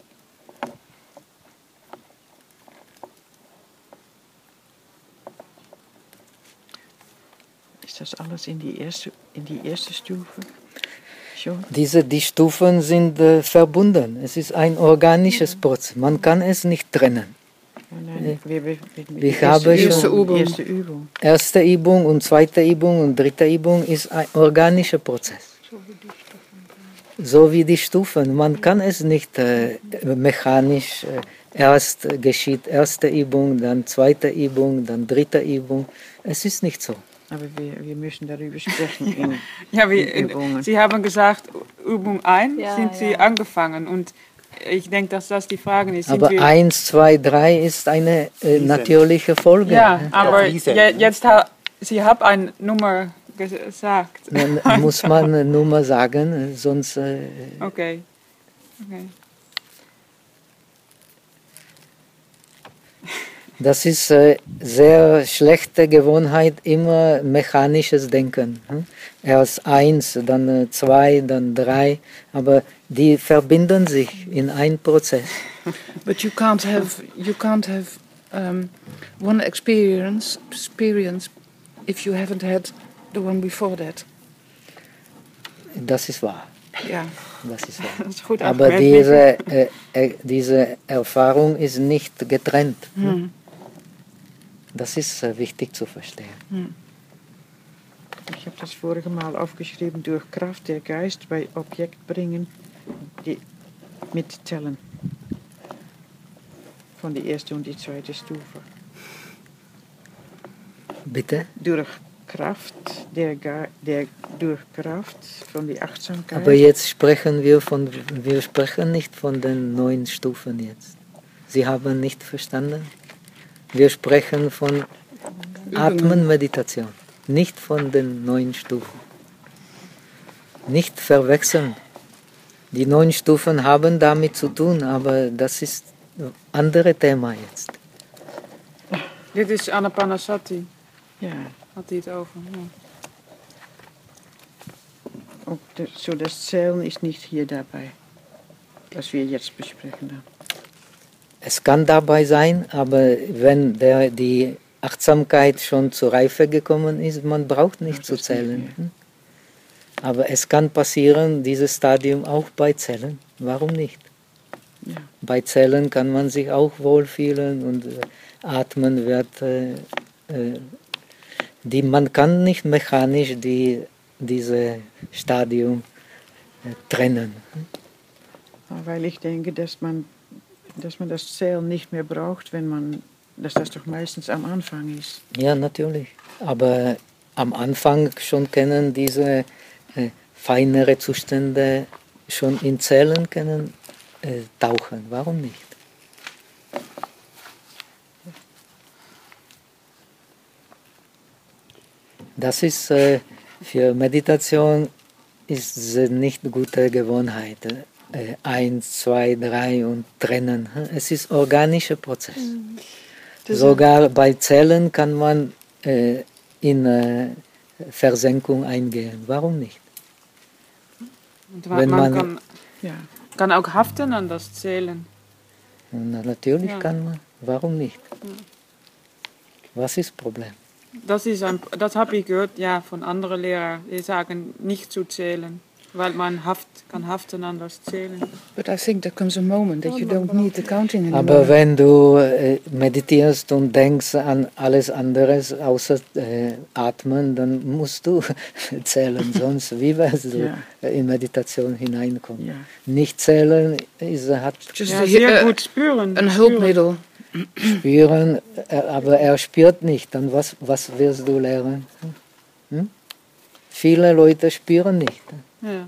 Speaker 6: Ist das alles in die erste, in die erste Stufe schon? Diese,
Speaker 1: die Stufen sind äh, verbunden. Es ist ein organisches ja. Prozess. Man kann es nicht trennen.
Speaker 6: Oh nein, wir, wir, wir,
Speaker 1: ich habe
Speaker 6: erste
Speaker 1: schon
Speaker 6: Übung. Erste Übung.
Speaker 1: Erste Übung und zweite Übung und dritte Übung ist ein organischer Prozess. So wie die Stufen. Man kann es nicht äh, mechanisch. Äh, erst geschieht erste Übung, dann zweite Übung, dann dritte Übung. Es ist nicht so.
Speaker 6: Aber wir, wir müssen darüber sprechen in,
Speaker 2: Ja, wir,
Speaker 6: in Übungen.
Speaker 2: Sie haben gesagt, Übung eins
Speaker 5: Ja,
Speaker 2: sind Sie
Speaker 5: ja.
Speaker 2: angefangen. Und ich denke, dass das die Frage ist. Sind
Speaker 1: Aber
Speaker 2: wir,
Speaker 1: eins, zwei, drei ist eine äh, natürliche Folge.
Speaker 2: ja, aber
Speaker 7: fließend,
Speaker 2: je,
Speaker 7: ne?
Speaker 2: jetzt, ha, Sie haben eine Nummer gesagt.
Speaker 1: Dann muss man eine Nummer sagen, sonst... Äh,
Speaker 2: Okay. Okay.
Speaker 1: Das ist äh, sehr schlechte Gewohnheit, immer mechanisches Denken. Hm? Erst eins, dann äh, zwei, dann drei, aber die verbinden sich in einen Prozess.
Speaker 3: But you can't have you can't have um, one experience experience if you haven't had the one before that.
Speaker 1: Das ist wahr.
Speaker 3: Yeah.
Speaker 1: Das ist wahr.
Speaker 2: Das ist gut
Speaker 1: Aber
Speaker 2: ausgemerkt.
Speaker 1: diese, äh, äh, diese Erfahrung ist nicht getrennt. Hm? Das ist äh, wichtig zu verstehen.
Speaker 6: Ich habe das vorige Mal aufgeschrieben, durch Kraft der Geist bei Objekt bringen, die mitzählen. Von der ersten und die zweite Stufe.
Speaker 1: Bitte?
Speaker 6: Durch Kraft der, Ge der durch Kraft von der Achtsamkeit.
Speaker 1: Aber jetzt sprechen wir von, wir sprechen nicht von den neun Stufen jetzt. Sie haben nicht verstanden? Wir sprechen von Atmenmeditation, nicht von den neun Stufen. Nicht verwechseln. Die neun Stufen haben damit zu tun, aber das ist ein anderes Thema jetzt.
Speaker 2: Dit is Anapanasati,
Speaker 6: Ja,
Speaker 2: had hij het over. Ja.
Speaker 6: ook de, so das Zählen ist nicht hier dabei, was wir jetzt besprechen. Dann.
Speaker 1: Es kann dabei sein, aber wenn der, die Achtsamkeit schon zur Reife gekommen ist, man braucht nicht
Speaker 6: Braucht
Speaker 1: zu
Speaker 6: es nicht
Speaker 1: zählen. Hm? Aber es kann passieren, dieses Stadium auch bei Zellen. Warum nicht?
Speaker 6: Ja.
Speaker 1: Bei Zellen kann man sich auch wohlfühlen und äh, atmen wird. Äh, äh, die, man kann nicht mechanisch die, diese Stadium äh, trennen.
Speaker 6: Weil ich denke, dass man, dass man das Zählen nicht mehr braucht, wenn man, dass das doch meistens am Anfang ist.
Speaker 1: Ja, natürlich. Aber am Anfang schon können diese äh, feinere Zustände schon in Zellen können äh, tauchen. Warum nicht? Das ist äh, für Meditation ist es nicht eine gute Gewohnheit. Äh, eins, zwei, drei und trennen. Es ist ein organischer Prozess.
Speaker 3: Does
Speaker 1: Sogar bei Zellen kann man äh, in äh, Versenkung eingehen. Warum nicht?
Speaker 2: Und man,
Speaker 1: Wenn
Speaker 2: man
Speaker 1: man-
Speaker 2: kann,
Speaker 6: Ja.
Speaker 2: kann auch haften an das Zählen.
Speaker 1: Na, natürlich
Speaker 2: Ja.
Speaker 1: kann man. Warum nicht? Was ist das Problem?
Speaker 2: Das, ist ein, das habe ich gehört, ja, von anderen Lehrern, die sagen, nicht zu zählen, weil man haft, kann haften an das Zählen.
Speaker 3: But I think there comes a moment that you don't need the counting anymore.
Speaker 1: Aber wenn du äh, meditierst und denkst an alles anderes außer äh, Atmen, dann musst du zählen, sonst wie wirst du
Speaker 6: Ja.
Speaker 1: in Meditation hineinkommen?
Speaker 6: Ja.
Speaker 1: Nicht zählen ist, hat
Speaker 3: Just
Speaker 2: Ja,
Speaker 3: a,
Speaker 2: sehr
Speaker 3: uh,
Speaker 2: gut spüren.
Speaker 3: an
Speaker 2: spüren.
Speaker 3: hulpmiddel.
Speaker 1: spüren, äh, aber er spürt nicht. Dann was, was wirst du lernen? Hm? Viele Leute spüren nicht.
Speaker 2: Ja.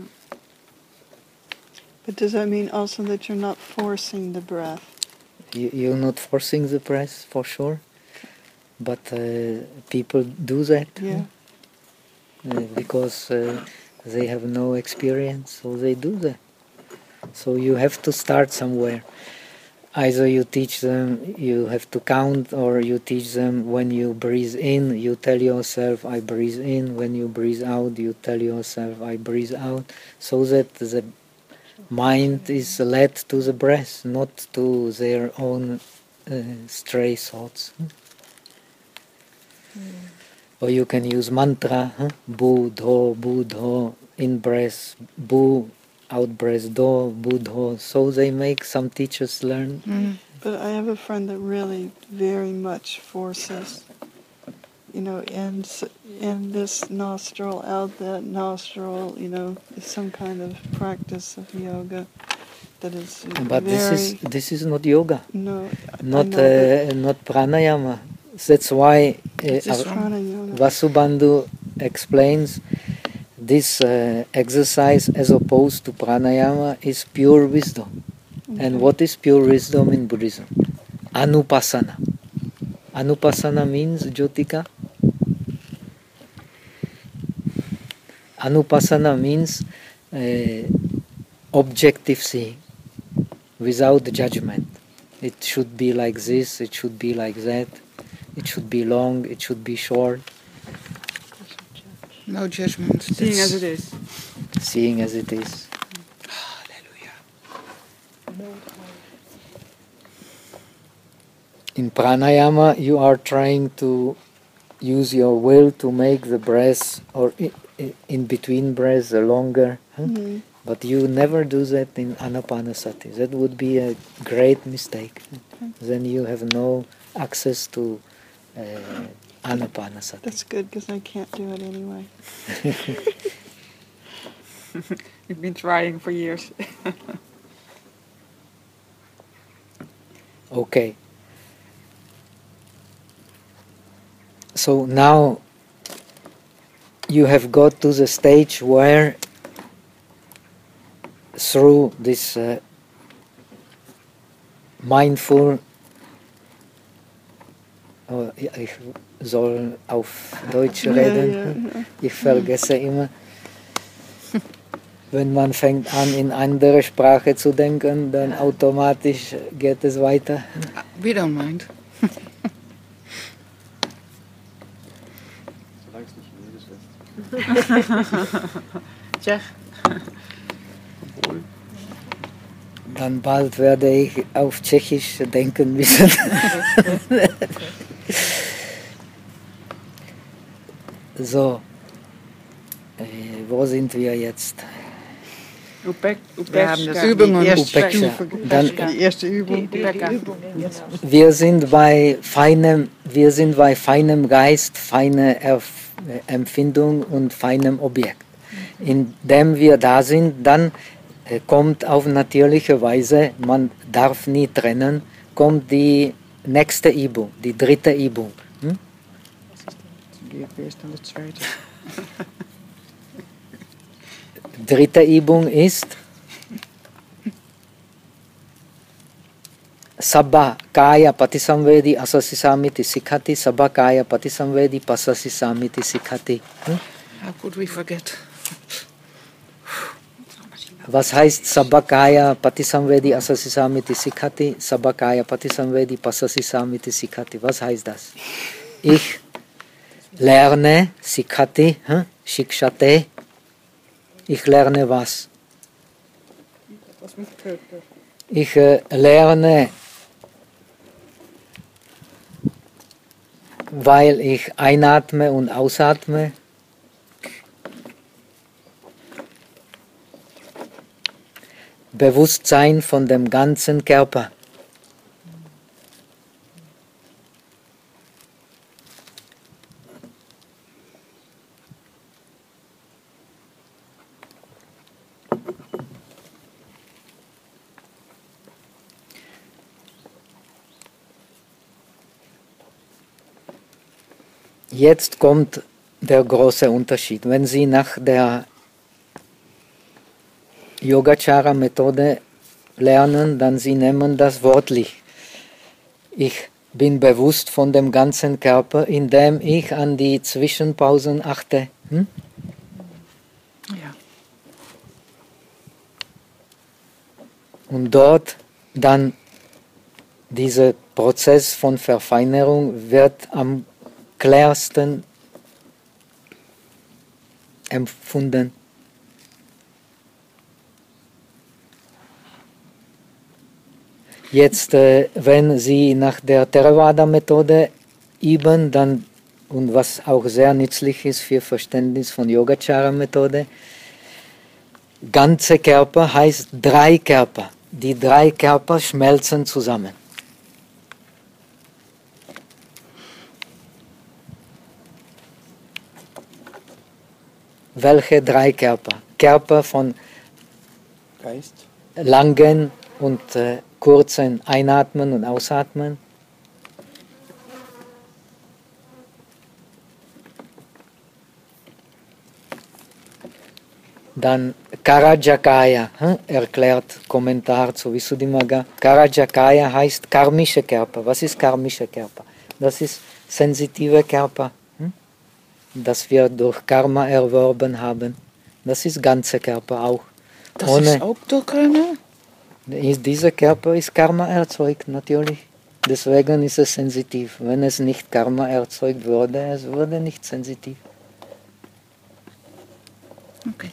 Speaker 3: But does that mean also that you're not forcing the breath?
Speaker 1: You, you're not forcing the breath for sure, but uh, people do that
Speaker 3: Yeah.
Speaker 1: uh, because uh, they have no experience, so they do that. So you have to start somewhere. Either you teach them, you have to count, or you teach them when you breathe in, you tell yourself, I breathe in. When you breathe out, you tell yourself, I breathe out. So that the mind is led to the breath, not to their own uh, stray thoughts. Or you can use mantra, huh? Bu, do, bu, do, in breath, bu, out breath, do, bu, do. So they make some teachers learn.
Speaker 3: Mm. But I have a friend that really very much forces, you know, in, s- in this nostril, out that nostril, you know, it's some kind of practice of yoga that is
Speaker 1: But
Speaker 3: very,
Speaker 1: this is this is not yoga,
Speaker 3: no, I
Speaker 1: not
Speaker 3: know,
Speaker 1: uh, not pranayama. That's why uh,
Speaker 3: but it's
Speaker 1: our-
Speaker 3: pranayama.
Speaker 1: Vasubandhu explains this uh, exercise as opposed to pranayama is pure wisdom. Okay. And what is pure wisdom in Buddhism? Anupassana. Anupassana means, Jyotika? Anupassana means uh, objective seeing, without judgment. It should be like this, it should be like that, it should be long, it should be short.
Speaker 6: No judgment.
Speaker 2: Seeing as it is.
Speaker 1: Seeing as it is.
Speaker 6: Hallelujah.
Speaker 1: In pranayama, you are trying to use your will to make the breath, or in, in between breaths, longer. Huh? Mm-hmm. But you never do that in anapanasati. That would be a great mistake. Okay. Then you have no access to uh, anapanasati.
Speaker 3: That's good, because I can't do it anyway.
Speaker 2: You've been trying for years.
Speaker 1: Okay. So now you have got to the stage where through this uh, mindful, oh, ich soll auf Deutsch reden, ja, ja, ja. Ich vergesse immer, wenn man fängt an in andere Sprache zu denken, dann automatisch geht es weiter.
Speaker 6: We don't mind.
Speaker 4: Solange es nicht Chinesisch ist.
Speaker 6: Tja.
Speaker 1: Dann bald werde ich auf Tschechisch denken müssen. So, äh, wo sind wir jetzt?
Speaker 2: Upek, Upek,
Speaker 6: Wir haben das Übungen. Die erste
Speaker 1: Upeksha.
Speaker 6: Stufe.
Speaker 1: Dann,
Speaker 6: Die erste Übung.
Speaker 5: Die, die, die Übung, genau.
Speaker 1: wir sind bei feinem, wir sind bei feinem Geist, feiner Erf Empfindung und feinem Objekt. Indem wir da sind, dann äh, kommt auf natürliche Weise, man darf nie trennen, kommt die nächste Übung, die dritte Übung. Hm?
Speaker 6: Die erste und die zweite.
Speaker 1: Dritte Übung ist Sabba Kaya Patisamvedi Asasi Samiti Sikhati, Sabba Kaya Patisamvedi Pasasi Samiti Sikhati. Hm?
Speaker 6: How could we forget?
Speaker 1: Was heißt Sabba Kaya Patisamvedi Asasi Samiti Sikhati, Sabba Kaya Patisamvedi Pasasi Samiti Sikhati? Was heißt das? Ich lerne Sikhati, hm? Shikshate. Ich lerne was? Ich äh, lerne, weil ich einatme und ausatme. Bewusstsein von dem ganzen Körper. Jetzt kommt der große Unterschied. Wenn Sie nach der Yogacara-Methode lernen, dann Sie nehmen das wörtlich. Ich bin bewusst von dem ganzen Körper, indem ich an die Zwischenpausen achte. Hm?
Speaker 6: Ja.
Speaker 1: Und dort dann dieser Prozess von Verfeinerung wird am klarsten empfunden. Jetzt, äh, wenn Sie nach der Theravada-Methode üben, dann, und was auch sehr nützlich ist für Verständnis von Yogacara-Methode, ganze Körper heißt drei Körper. Die drei Körper schmelzen zusammen. Welche drei Körper? Körper von
Speaker 7: Geist,
Speaker 1: langen und äh, kurzen Einatmen und Ausatmen. Dann Karajakaya, hm, erklärt Kommentar zu Visuddhimagga. Karajakaya heißt karmische Körper. Was ist karmische Körper? Das ist sensitive Körper, hm, das wir durch Karma erworben haben. Das ist ganze Körper auch.
Speaker 6: Das
Speaker 1: Ohne,
Speaker 6: ist auch durch Karma?
Speaker 1: dieser Körper ist Karma erzeugt, natürlich. Deswegen ist es sensitiv. Wenn es nicht Karma erzeugt würde, es würde nicht sensitiv.
Speaker 6: Okay.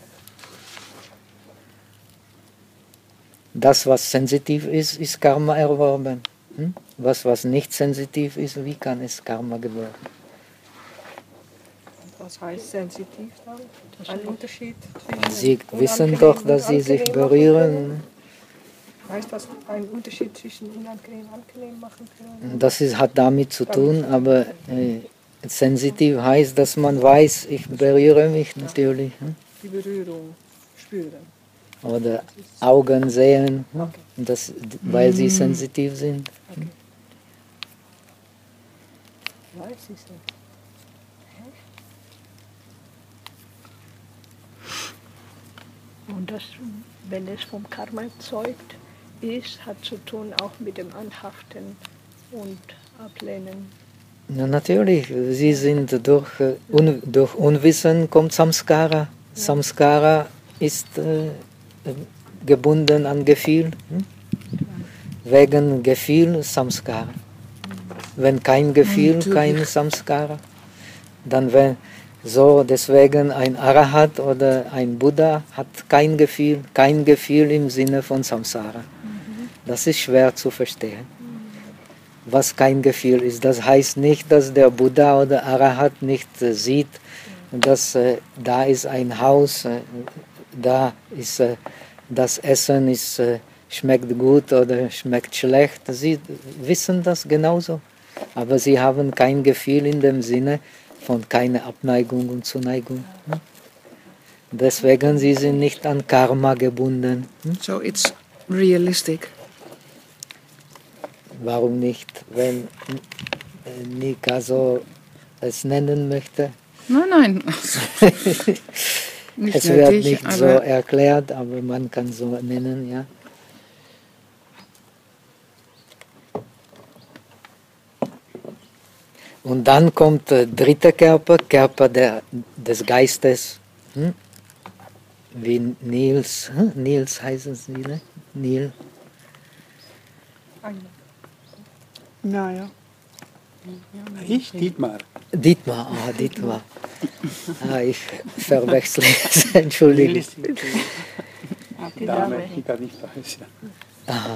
Speaker 1: Das, was sensitiv ist, ist Karma erworben. Hm? Was, was nicht sensitiv ist, wie kann es Karma geworden?
Speaker 2: Was heißt sensitiv dann? Ein Unterschied zwischen
Speaker 1: Sie wissen
Speaker 2: unangenehm
Speaker 1: doch,
Speaker 2: und
Speaker 1: dass sie sich
Speaker 2: angenehm machen
Speaker 1: berühren.
Speaker 2: können? Heißt das ein Unterschied zwischen unangenehm und angenehm machen können?
Speaker 1: Das ist, hat damit zu tun, aber äh, sensitiv heißt, dass man weiß, ich berühre mich natürlich. Hm?
Speaker 2: Die Berührung spüren.
Speaker 1: Oder Augen sehen, hm? das, weil sie sensitiv sind.
Speaker 2: Weiß ich nicht.
Speaker 5: Und das, wenn es vom Karma erzeugt ist, hat zu tun auch mit dem Anhaften und Ablehnen.
Speaker 1: Ja, natürlich, sie sind durch, äh, un, durch Unwissen kommt Samskara. Ja. Samskara ist äh, gebunden an Gefühl. Hm? Wegen Gefühl Samskara. Wenn kein Gefühl, kein Samskara. Dann wenn so deswegen ein Arahat oder ein Buddha hat kein Gefühl, kein Gefühl im Sinne von Samsara. Das ist schwer zu verstehen. Was kein Gefühl ist, das heißt nicht, dass der Buddha oder Arahat nicht äh, sieht, dass äh, da ist ein Haus, äh, da ist äh, das Essen ist, äh, schmeckt gut oder schmeckt schlecht. Sie wissen das genauso, aber sie haben kein Gefühl in dem Sinne von keine Abneigung und Zuneigung. Hm? Deswegen sie sind nicht an Karma gebunden. Hm?
Speaker 6: So it's realistic.
Speaker 1: Warum nicht, wenn Nika so es nennen möchte?
Speaker 6: Nein, nein. Nicht
Speaker 1: Es wird
Speaker 6: nötig,
Speaker 1: nicht so
Speaker 6: aber
Speaker 1: erklärt, aber man kann so nennen, ja. Und dann kommt der dritte Körper, Körper der, des Geistes. Hm? Wie Nils, hm? Nils heißt es wieder, Nil.
Speaker 3: Naja.
Speaker 7: Ich, Dietmar.
Speaker 1: Dietmar, ah, Dietmar. Ah, ich verwechsle es, Entschuldigung.
Speaker 7: Dame, die gar nicht weiß. Ja.
Speaker 1: Aha.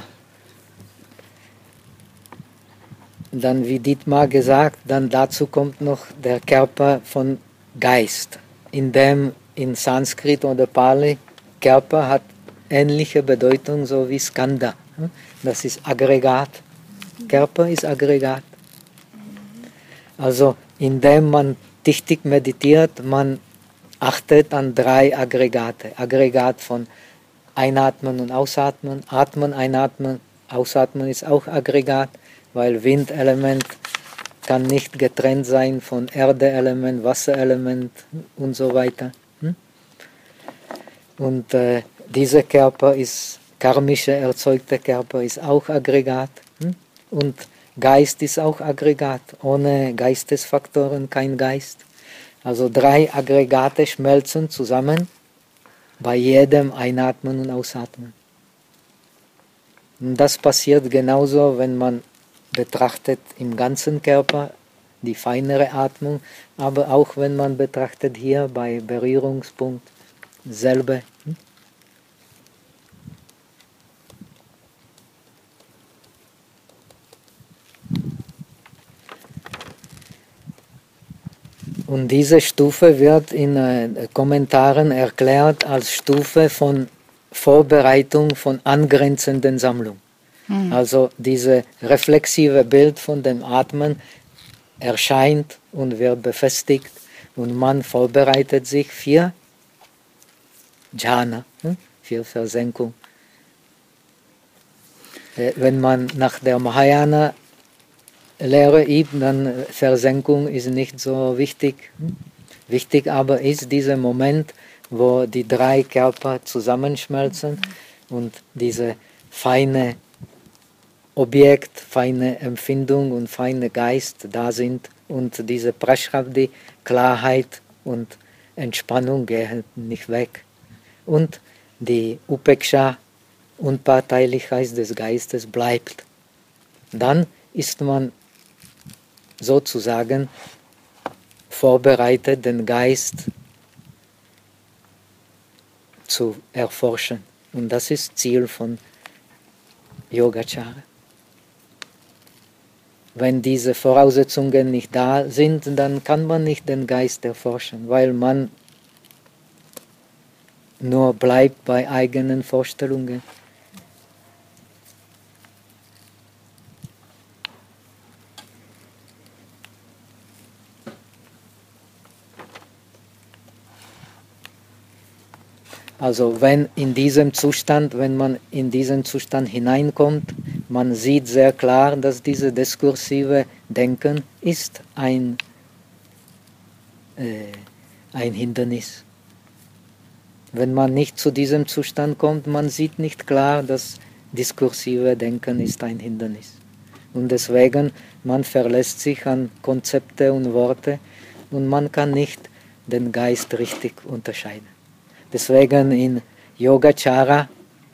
Speaker 1: Dann, wie Dietmar gesagt, dann dazu kommt noch der Körper von Geist, in dem in Sanskrit oder Pali Körper hat ähnliche Bedeutung, so wie Skanda. Das ist Aggregat. Körper ist Aggregat. Also, indem man dichtig meditiert, man achtet an drei Aggregate. Aggregat von Einatmen und Ausatmen. Atmen, Einatmen, Ausatmen ist auch Aggregat, weil Windelement kann nicht getrennt sein von Erdeelement, Wasserelement und so weiter. Und äh, dieser Körper ist, karmische erzeugter Körper ist auch Aggregat. Und Geist ist auch Aggregat. Ohne Geistesfaktoren kein Geist. Also drei Aggregate schmelzen zusammen bei jedem Einatmen und Ausatmen. Und das passiert genauso, wenn man betrachtet im ganzen Körper die feinere Atmung, aber auch wenn man betrachtet hier bei Berührungspunkt selbe. Und diese Stufe wird in äh, Kommentaren erklärt als Stufe von Vorbereitung von angrenzenden Sammlungen. Mhm. Also dieses reflexive Bild von dem Atmen erscheint und wird befestigt und man vorbereitet sich für Jhana, für Versenkung. Wenn man nach der Mahayana Lehre übt, dann Versenkung ist nicht so wichtig. Wichtig aber ist dieser Moment, wo die drei Körper zusammenschmelzen und diese feine Objekt, feine Empfindung und feine Geist da sind und diese Prashrabdi, Klarheit und Entspannung gehen nicht weg. Und die Upeksha, Unparteilichkeit des Geistes bleibt. Dann ist man sozusagen vorbereitet, den Geist zu erforschen. Und das ist Ziel von Yogacara. Wenn diese Voraussetzungen nicht da sind, dann kann man nicht den Geist erforschen, weil man nur bleibt bei eigenen Vorstellungen. Also wenn in diesem Zustand, wenn man in diesen Zustand hineinkommt, man sieht sehr klar, dass dieses diskursive Denken ist ein, äh, ein Hindernis. Wenn man nicht zu diesem Zustand kommt, man sieht nicht klar, dass diskursive Denken ist ein Hindernis. Und deswegen, man verlässt sich an Konzepte und Worte und man kann nicht den Geist richtig unterscheiden. Deswegen in Yogacara,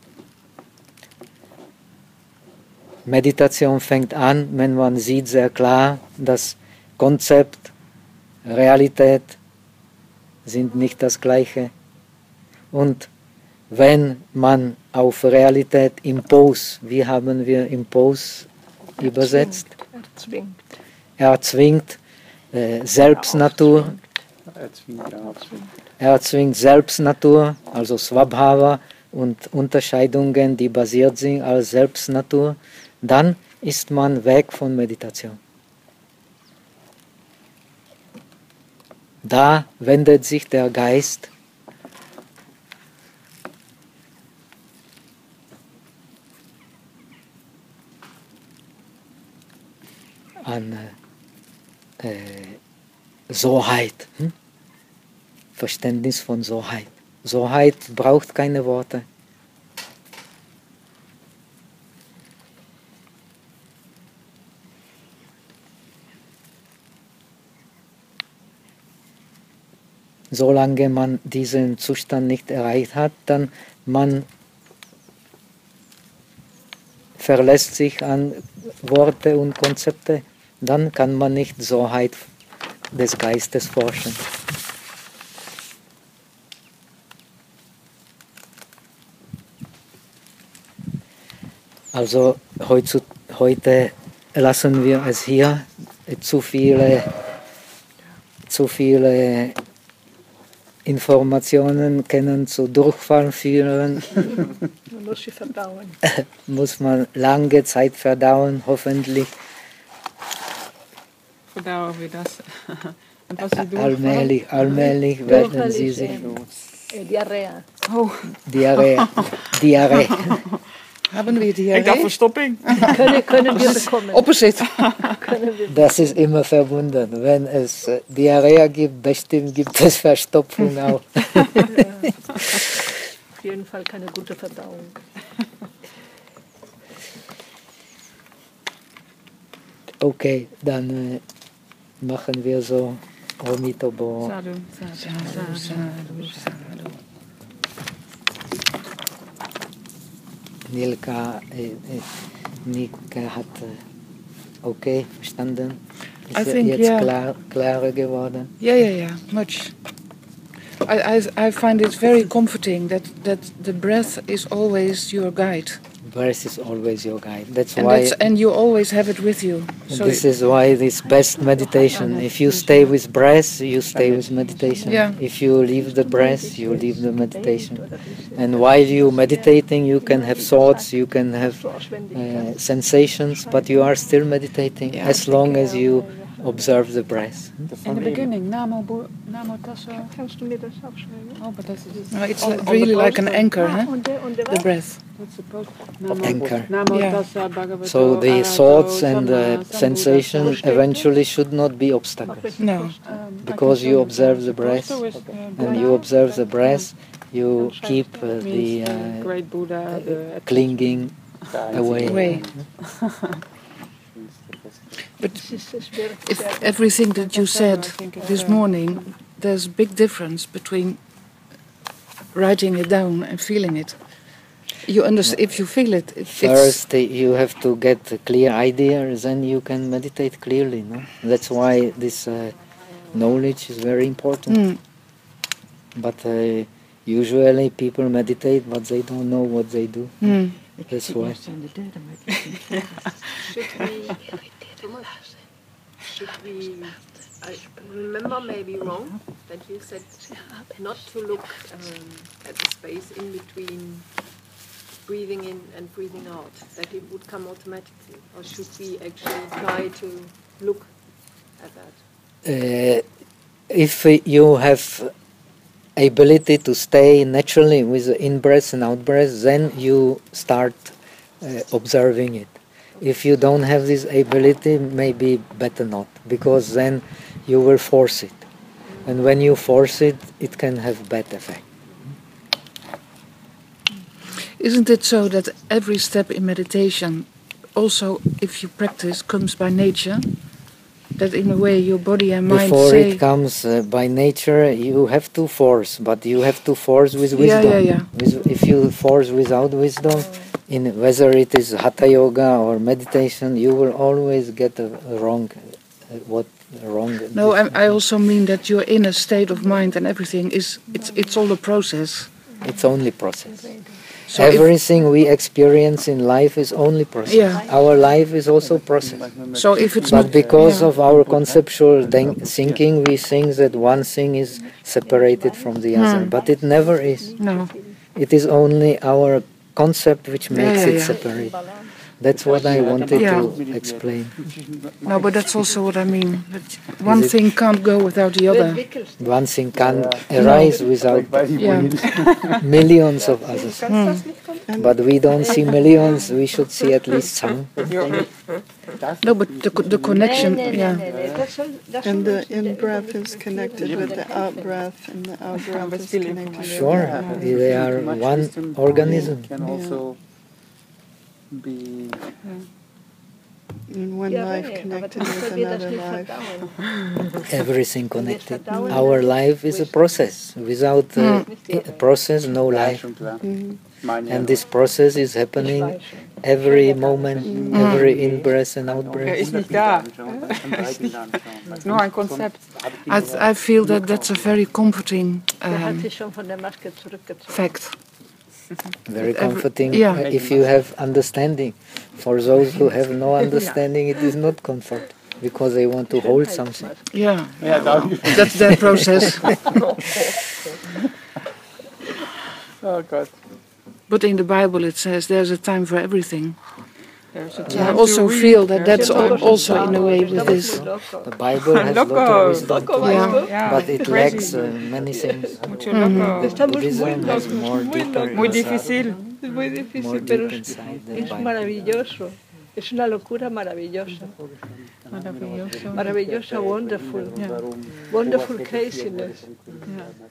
Speaker 1: Meditation fängt an, wenn man sieht sehr klar, dass Konzept, Realität sind nicht das Gleiche. Und wenn man auf Realität Impuls, wie haben wir Impuls übersetzt?
Speaker 5: Erzwingt.
Speaker 1: Erzwingt äh, Selbstnatur.
Speaker 7: Erzwingt, ja.
Speaker 1: Er zwingt Selbstnatur, also Swabhava und Unterscheidungen, die basiert sind als Selbstnatur, dann ist man weg von Meditation. Da wendet sich der Geist an äh, Soheit. Hm? Verständnis von Soheit. Soheit braucht keine Worte. Solange man diesen Zustand nicht erreicht hat, dann man verlässt sich an Worte und Konzepte, dann kann man nicht Soheit des Geistes forschen. Also heute, heute lassen wir es hier, zu viele, zu viele Informationen können zu Durchfall führen.
Speaker 5: Man muss sie verdauen.
Speaker 1: Muss man lange Zeit verdauen, hoffentlich.
Speaker 2: Verdauern wir das. Und was ist
Speaker 1: Allmählich, allmählich werden sie sich...
Speaker 5: Äh, Diarrhea.
Speaker 2: Oh.
Speaker 1: Diarrhea. Diarrhea.
Speaker 6: Haben wir Diarrhea?
Speaker 2: Ik dacht verstopping.
Speaker 5: Können, können wir bekommen.
Speaker 6: Opposite.
Speaker 5: Können wir
Speaker 1: Das ist immer verbunden. Wenn es äh, Diarrhea gibt, bestimmt gibt es Verstopfung auch.
Speaker 5: auf jeden Fall keine gute Verdauung.
Speaker 1: Okay, dann äh, machen wir so Omitobo.
Speaker 2: Sadhu, sadhu, sadhu, sadhu, sadhu.
Speaker 1: Nilka, äh, äh, Nika hat äh, okay verstanden.
Speaker 6: I
Speaker 1: Ist
Speaker 6: think,
Speaker 1: jetzt
Speaker 6: yeah.
Speaker 1: klar, klarer geworden.
Speaker 6: Yeah, yeah, yeah, much. I, I, I find it very comforting that, that the breath is always your guide.
Speaker 1: Breath is always your guide. That's
Speaker 6: And,
Speaker 1: why.
Speaker 6: that's, and you always have it with you. So
Speaker 1: This is why this best meditation. If you stay with breath, you stay with meditation.
Speaker 6: Yeah.
Speaker 1: If you leave the breath, you leave the meditation. And while you meditating, you can have thoughts, you can have uh, sensations, but you are still meditating
Speaker 6: Yeah.
Speaker 1: as long as you observe the breath.
Speaker 6: In the beginning, Namo, bu- Namo Tassa.
Speaker 5: Kannst du mir das aufschreiben?
Speaker 6: Oh, but that's
Speaker 8: No, it's
Speaker 6: on-
Speaker 8: li-
Speaker 6: on the
Speaker 8: really like an
Speaker 6: poster.
Speaker 8: anchor,
Speaker 5: Ah,
Speaker 8: huh?
Speaker 5: und der, und der
Speaker 8: The
Speaker 5: was?
Speaker 8: breath.
Speaker 6: That's supposed
Speaker 1: Anchor.
Speaker 6: Namo
Speaker 8: Yeah.
Speaker 6: Tassa Bhagavato.
Speaker 1: So the
Speaker 6: Arahato
Speaker 1: thoughts and the
Speaker 6: Samma
Speaker 1: sensation
Speaker 6: Sambuddhassa.
Speaker 1: eventually should not be obstacles.
Speaker 8: No.
Speaker 6: Um, I
Speaker 1: Because
Speaker 6: can
Speaker 1: you
Speaker 6: show
Speaker 1: observe
Speaker 6: the
Speaker 1: the breath,
Speaker 6: poster with, uh,
Speaker 1: and
Speaker 6: Buddha.
Speaker 1: you observe the breath, you keep uh,
Speaker 6: Means
Speaker 1: the
Speaker 6: the
Speaker 1: uh,
Speaker 6: great Buddha, the
Speaker 1: clinging away.
Speaker 8: Way. But
Speaker 5: Das ist das Werk
Speaker 8: if
Speaker 5: der-
Speaker 8: everything that you said this morning, there's a big difference between writing it down and feeling it. You understand? If you feel it, it it's,
Speaker 1: First, uh, you have to get a clear idea, then you can meditate clearly. No? That's why this uh, knowledge is very important.
Speaker 8: Mm.
Speaker 1: But uh, usually people meditate, but they don't know what they do.
Speaker 8: Mm.
Speaker 1: That's why.
Speaker 9: Should we, Thomas, should we, I remember maybe wrong, that you said not to look um, at the space in between breathing in and breathing out, that it would come automatically, or should we actually try to look at that?
Speaker 1: Uh, if uh, you have ability to stay naturally with the in-breath and out-breath, then you start uh, observing it. If you don't have this ability, maybe better not, because then you will force it. And when you force it, it can have bad effect.
Speaker 8: Isn't it so that every step in meditation, also if you practice, comes by nature? That in a way your body and mind
Speaker 1: Before
Speaker 8: say...
Speaker 1: it comes uh, by nature, you have to force, but you have to force with
Speaker 8: Yeah,
Speaker 1: wisdom.
Speaker 8: yeah, yeah.
Speaker 1: With, if you force without wisdom, in whether it is hatha yoga or meditation, you will always get a, a wrong, uh, what a wrong.
Speaker 8: No, I, I also mean that your inner state of mind and everything is, it's, it's all a process.
Speaker 1: It's only process.
Speaker 8: So if-
Speaker 1: Everything we experience in life is only process.
Speaker 8: Yeah.
Speaker 1: Our life is also process.
Speaker 8: So if it's
Speaker 1: But
Speaker 8: not...
Speaker 1: because
Speaker 8: yeah.
Speaker 1: of our conceptual den- thinking, we think that one thing is separated from the other.
Speaker 8: Hmm.
Speaker 1: But it never is.
Speaker 8: No.
Speaker 1: It is only our concept which makes
Speaker 8: yeah,
Speaker 1: it
Speaker 8: yeah.
Speaker 1: separate. That's what I wanted
Speaker 8: Yeah.
Speaker 1: to explain.
Speaker 8: No, but that's also what I mean. That one
Speaker 1: it-
Speaker 8: thing can't go without the other.
Speaker 1: One thing can arise without
Speaker 8: Yeah.
Speaker 1: millions of others. But we don't see millions, we should see at least some.
Speaker 8: No, but the, co- the connection, yeah.
Speaker 5: Das soll, das
Speaker 3: And
Speaker 5: soll
Speaker 3: the in-breath is connected with the out-breath, and the out-breath is connected with
Speaker 1: Sure, they are one organism.
Speaker 7: Can also be
Speaker 3: and one
Speaker 5: Ja,
Speaker 3: life
Speaker 5: aber
Speaker 3: connected
Speaker 5: das
Speaker 3: with
Speaker 5: wird das
Speaker 3: another
Speaker 5: nicht
Speaker 3: life.
Speaker 5: verdauen.
Speaker 1: Everything connected. Our life is a process. Without uh, a process, no life.
Speaker 7: schon klar.
Speaker 3: Mhm.
Speaker 7: Meine
Speaker 1: And this process is happening every moment, every in-breath and
Speaker 6: Er
Speaker 1: out-breath.
Speaker 6: ist nicht da.
Speaker 7: anschauen, drei Bilder anschauen.
Speaker 6: Ist nur ein Konzept.
Speaker 8: I, I feel that that's a very comforting
Speaker 5: Der hat
Speaker 8: um,
Speaker 5: sich schon von der Maske zurückgezogen.
Speaker 8: fact.
Speaker 1: Very
Speaker 8: Every-
Speaker 1: comforting
Speaker 8: yeah.
Speaker 1: uh, if you have understanding. For those who have no understanding, it is not comfort because they want to hold something.
Speaker 8: Yeah,
Speaker 7: Ja, danke.
Speaker 8: that's their process.
Speaker 7: Oh Gott.
Speaker 8: But in the Bible it says there's a time for everything.
Speaker 6: There's a
Speaker 8: I
Speaker 6: time
Speaker 8: also
Speaker 6: to read.
Speaker 8: feel that
Speaker 6: There's
Speaker 8: that's
Speaker 6: a time
Speaker 8: al-
Speaker 6: to
Speaker 8: also
Speaker 6: stop.
Speaker 8: in a way with this.
Speaker 1: The Bible has a lot
Speaker 6: Loco.
Speaker 1: of wisdom, too,
Speaker 8: Yeah.
Speaker 6: Ja,
Speaker 1: but it
Speaker 6: crazy.
Speaker 1: lacks uh, many things.
Speaker 6: Mucho loco.
Speaker 5: Estamos muy
Speaker 1: Buddhism has
Speaker 5: locos,
Speaker 1: more
Speaker 5: muy
Speaker 1: deeper
Speaker 5: locos.
Speaker 6: Muy
Speaker 1: inside,
Speaker 6: difícil.
Speaker 5: Es muy
Speaker 1: more
Speaker 5: difícil, pero
Speaker 1: deep
Speaker 5: es,
Speaker 1: inside the
Speaker 5: es
Speaker 1: Bible.
Speaker 5: maravilloso. Es una locura maravillosa.
Speaker 6: Maravilloso.
Speaker 5: Maravillosa, wonderful. Wonderful craziness.
Speaker 6: Ja.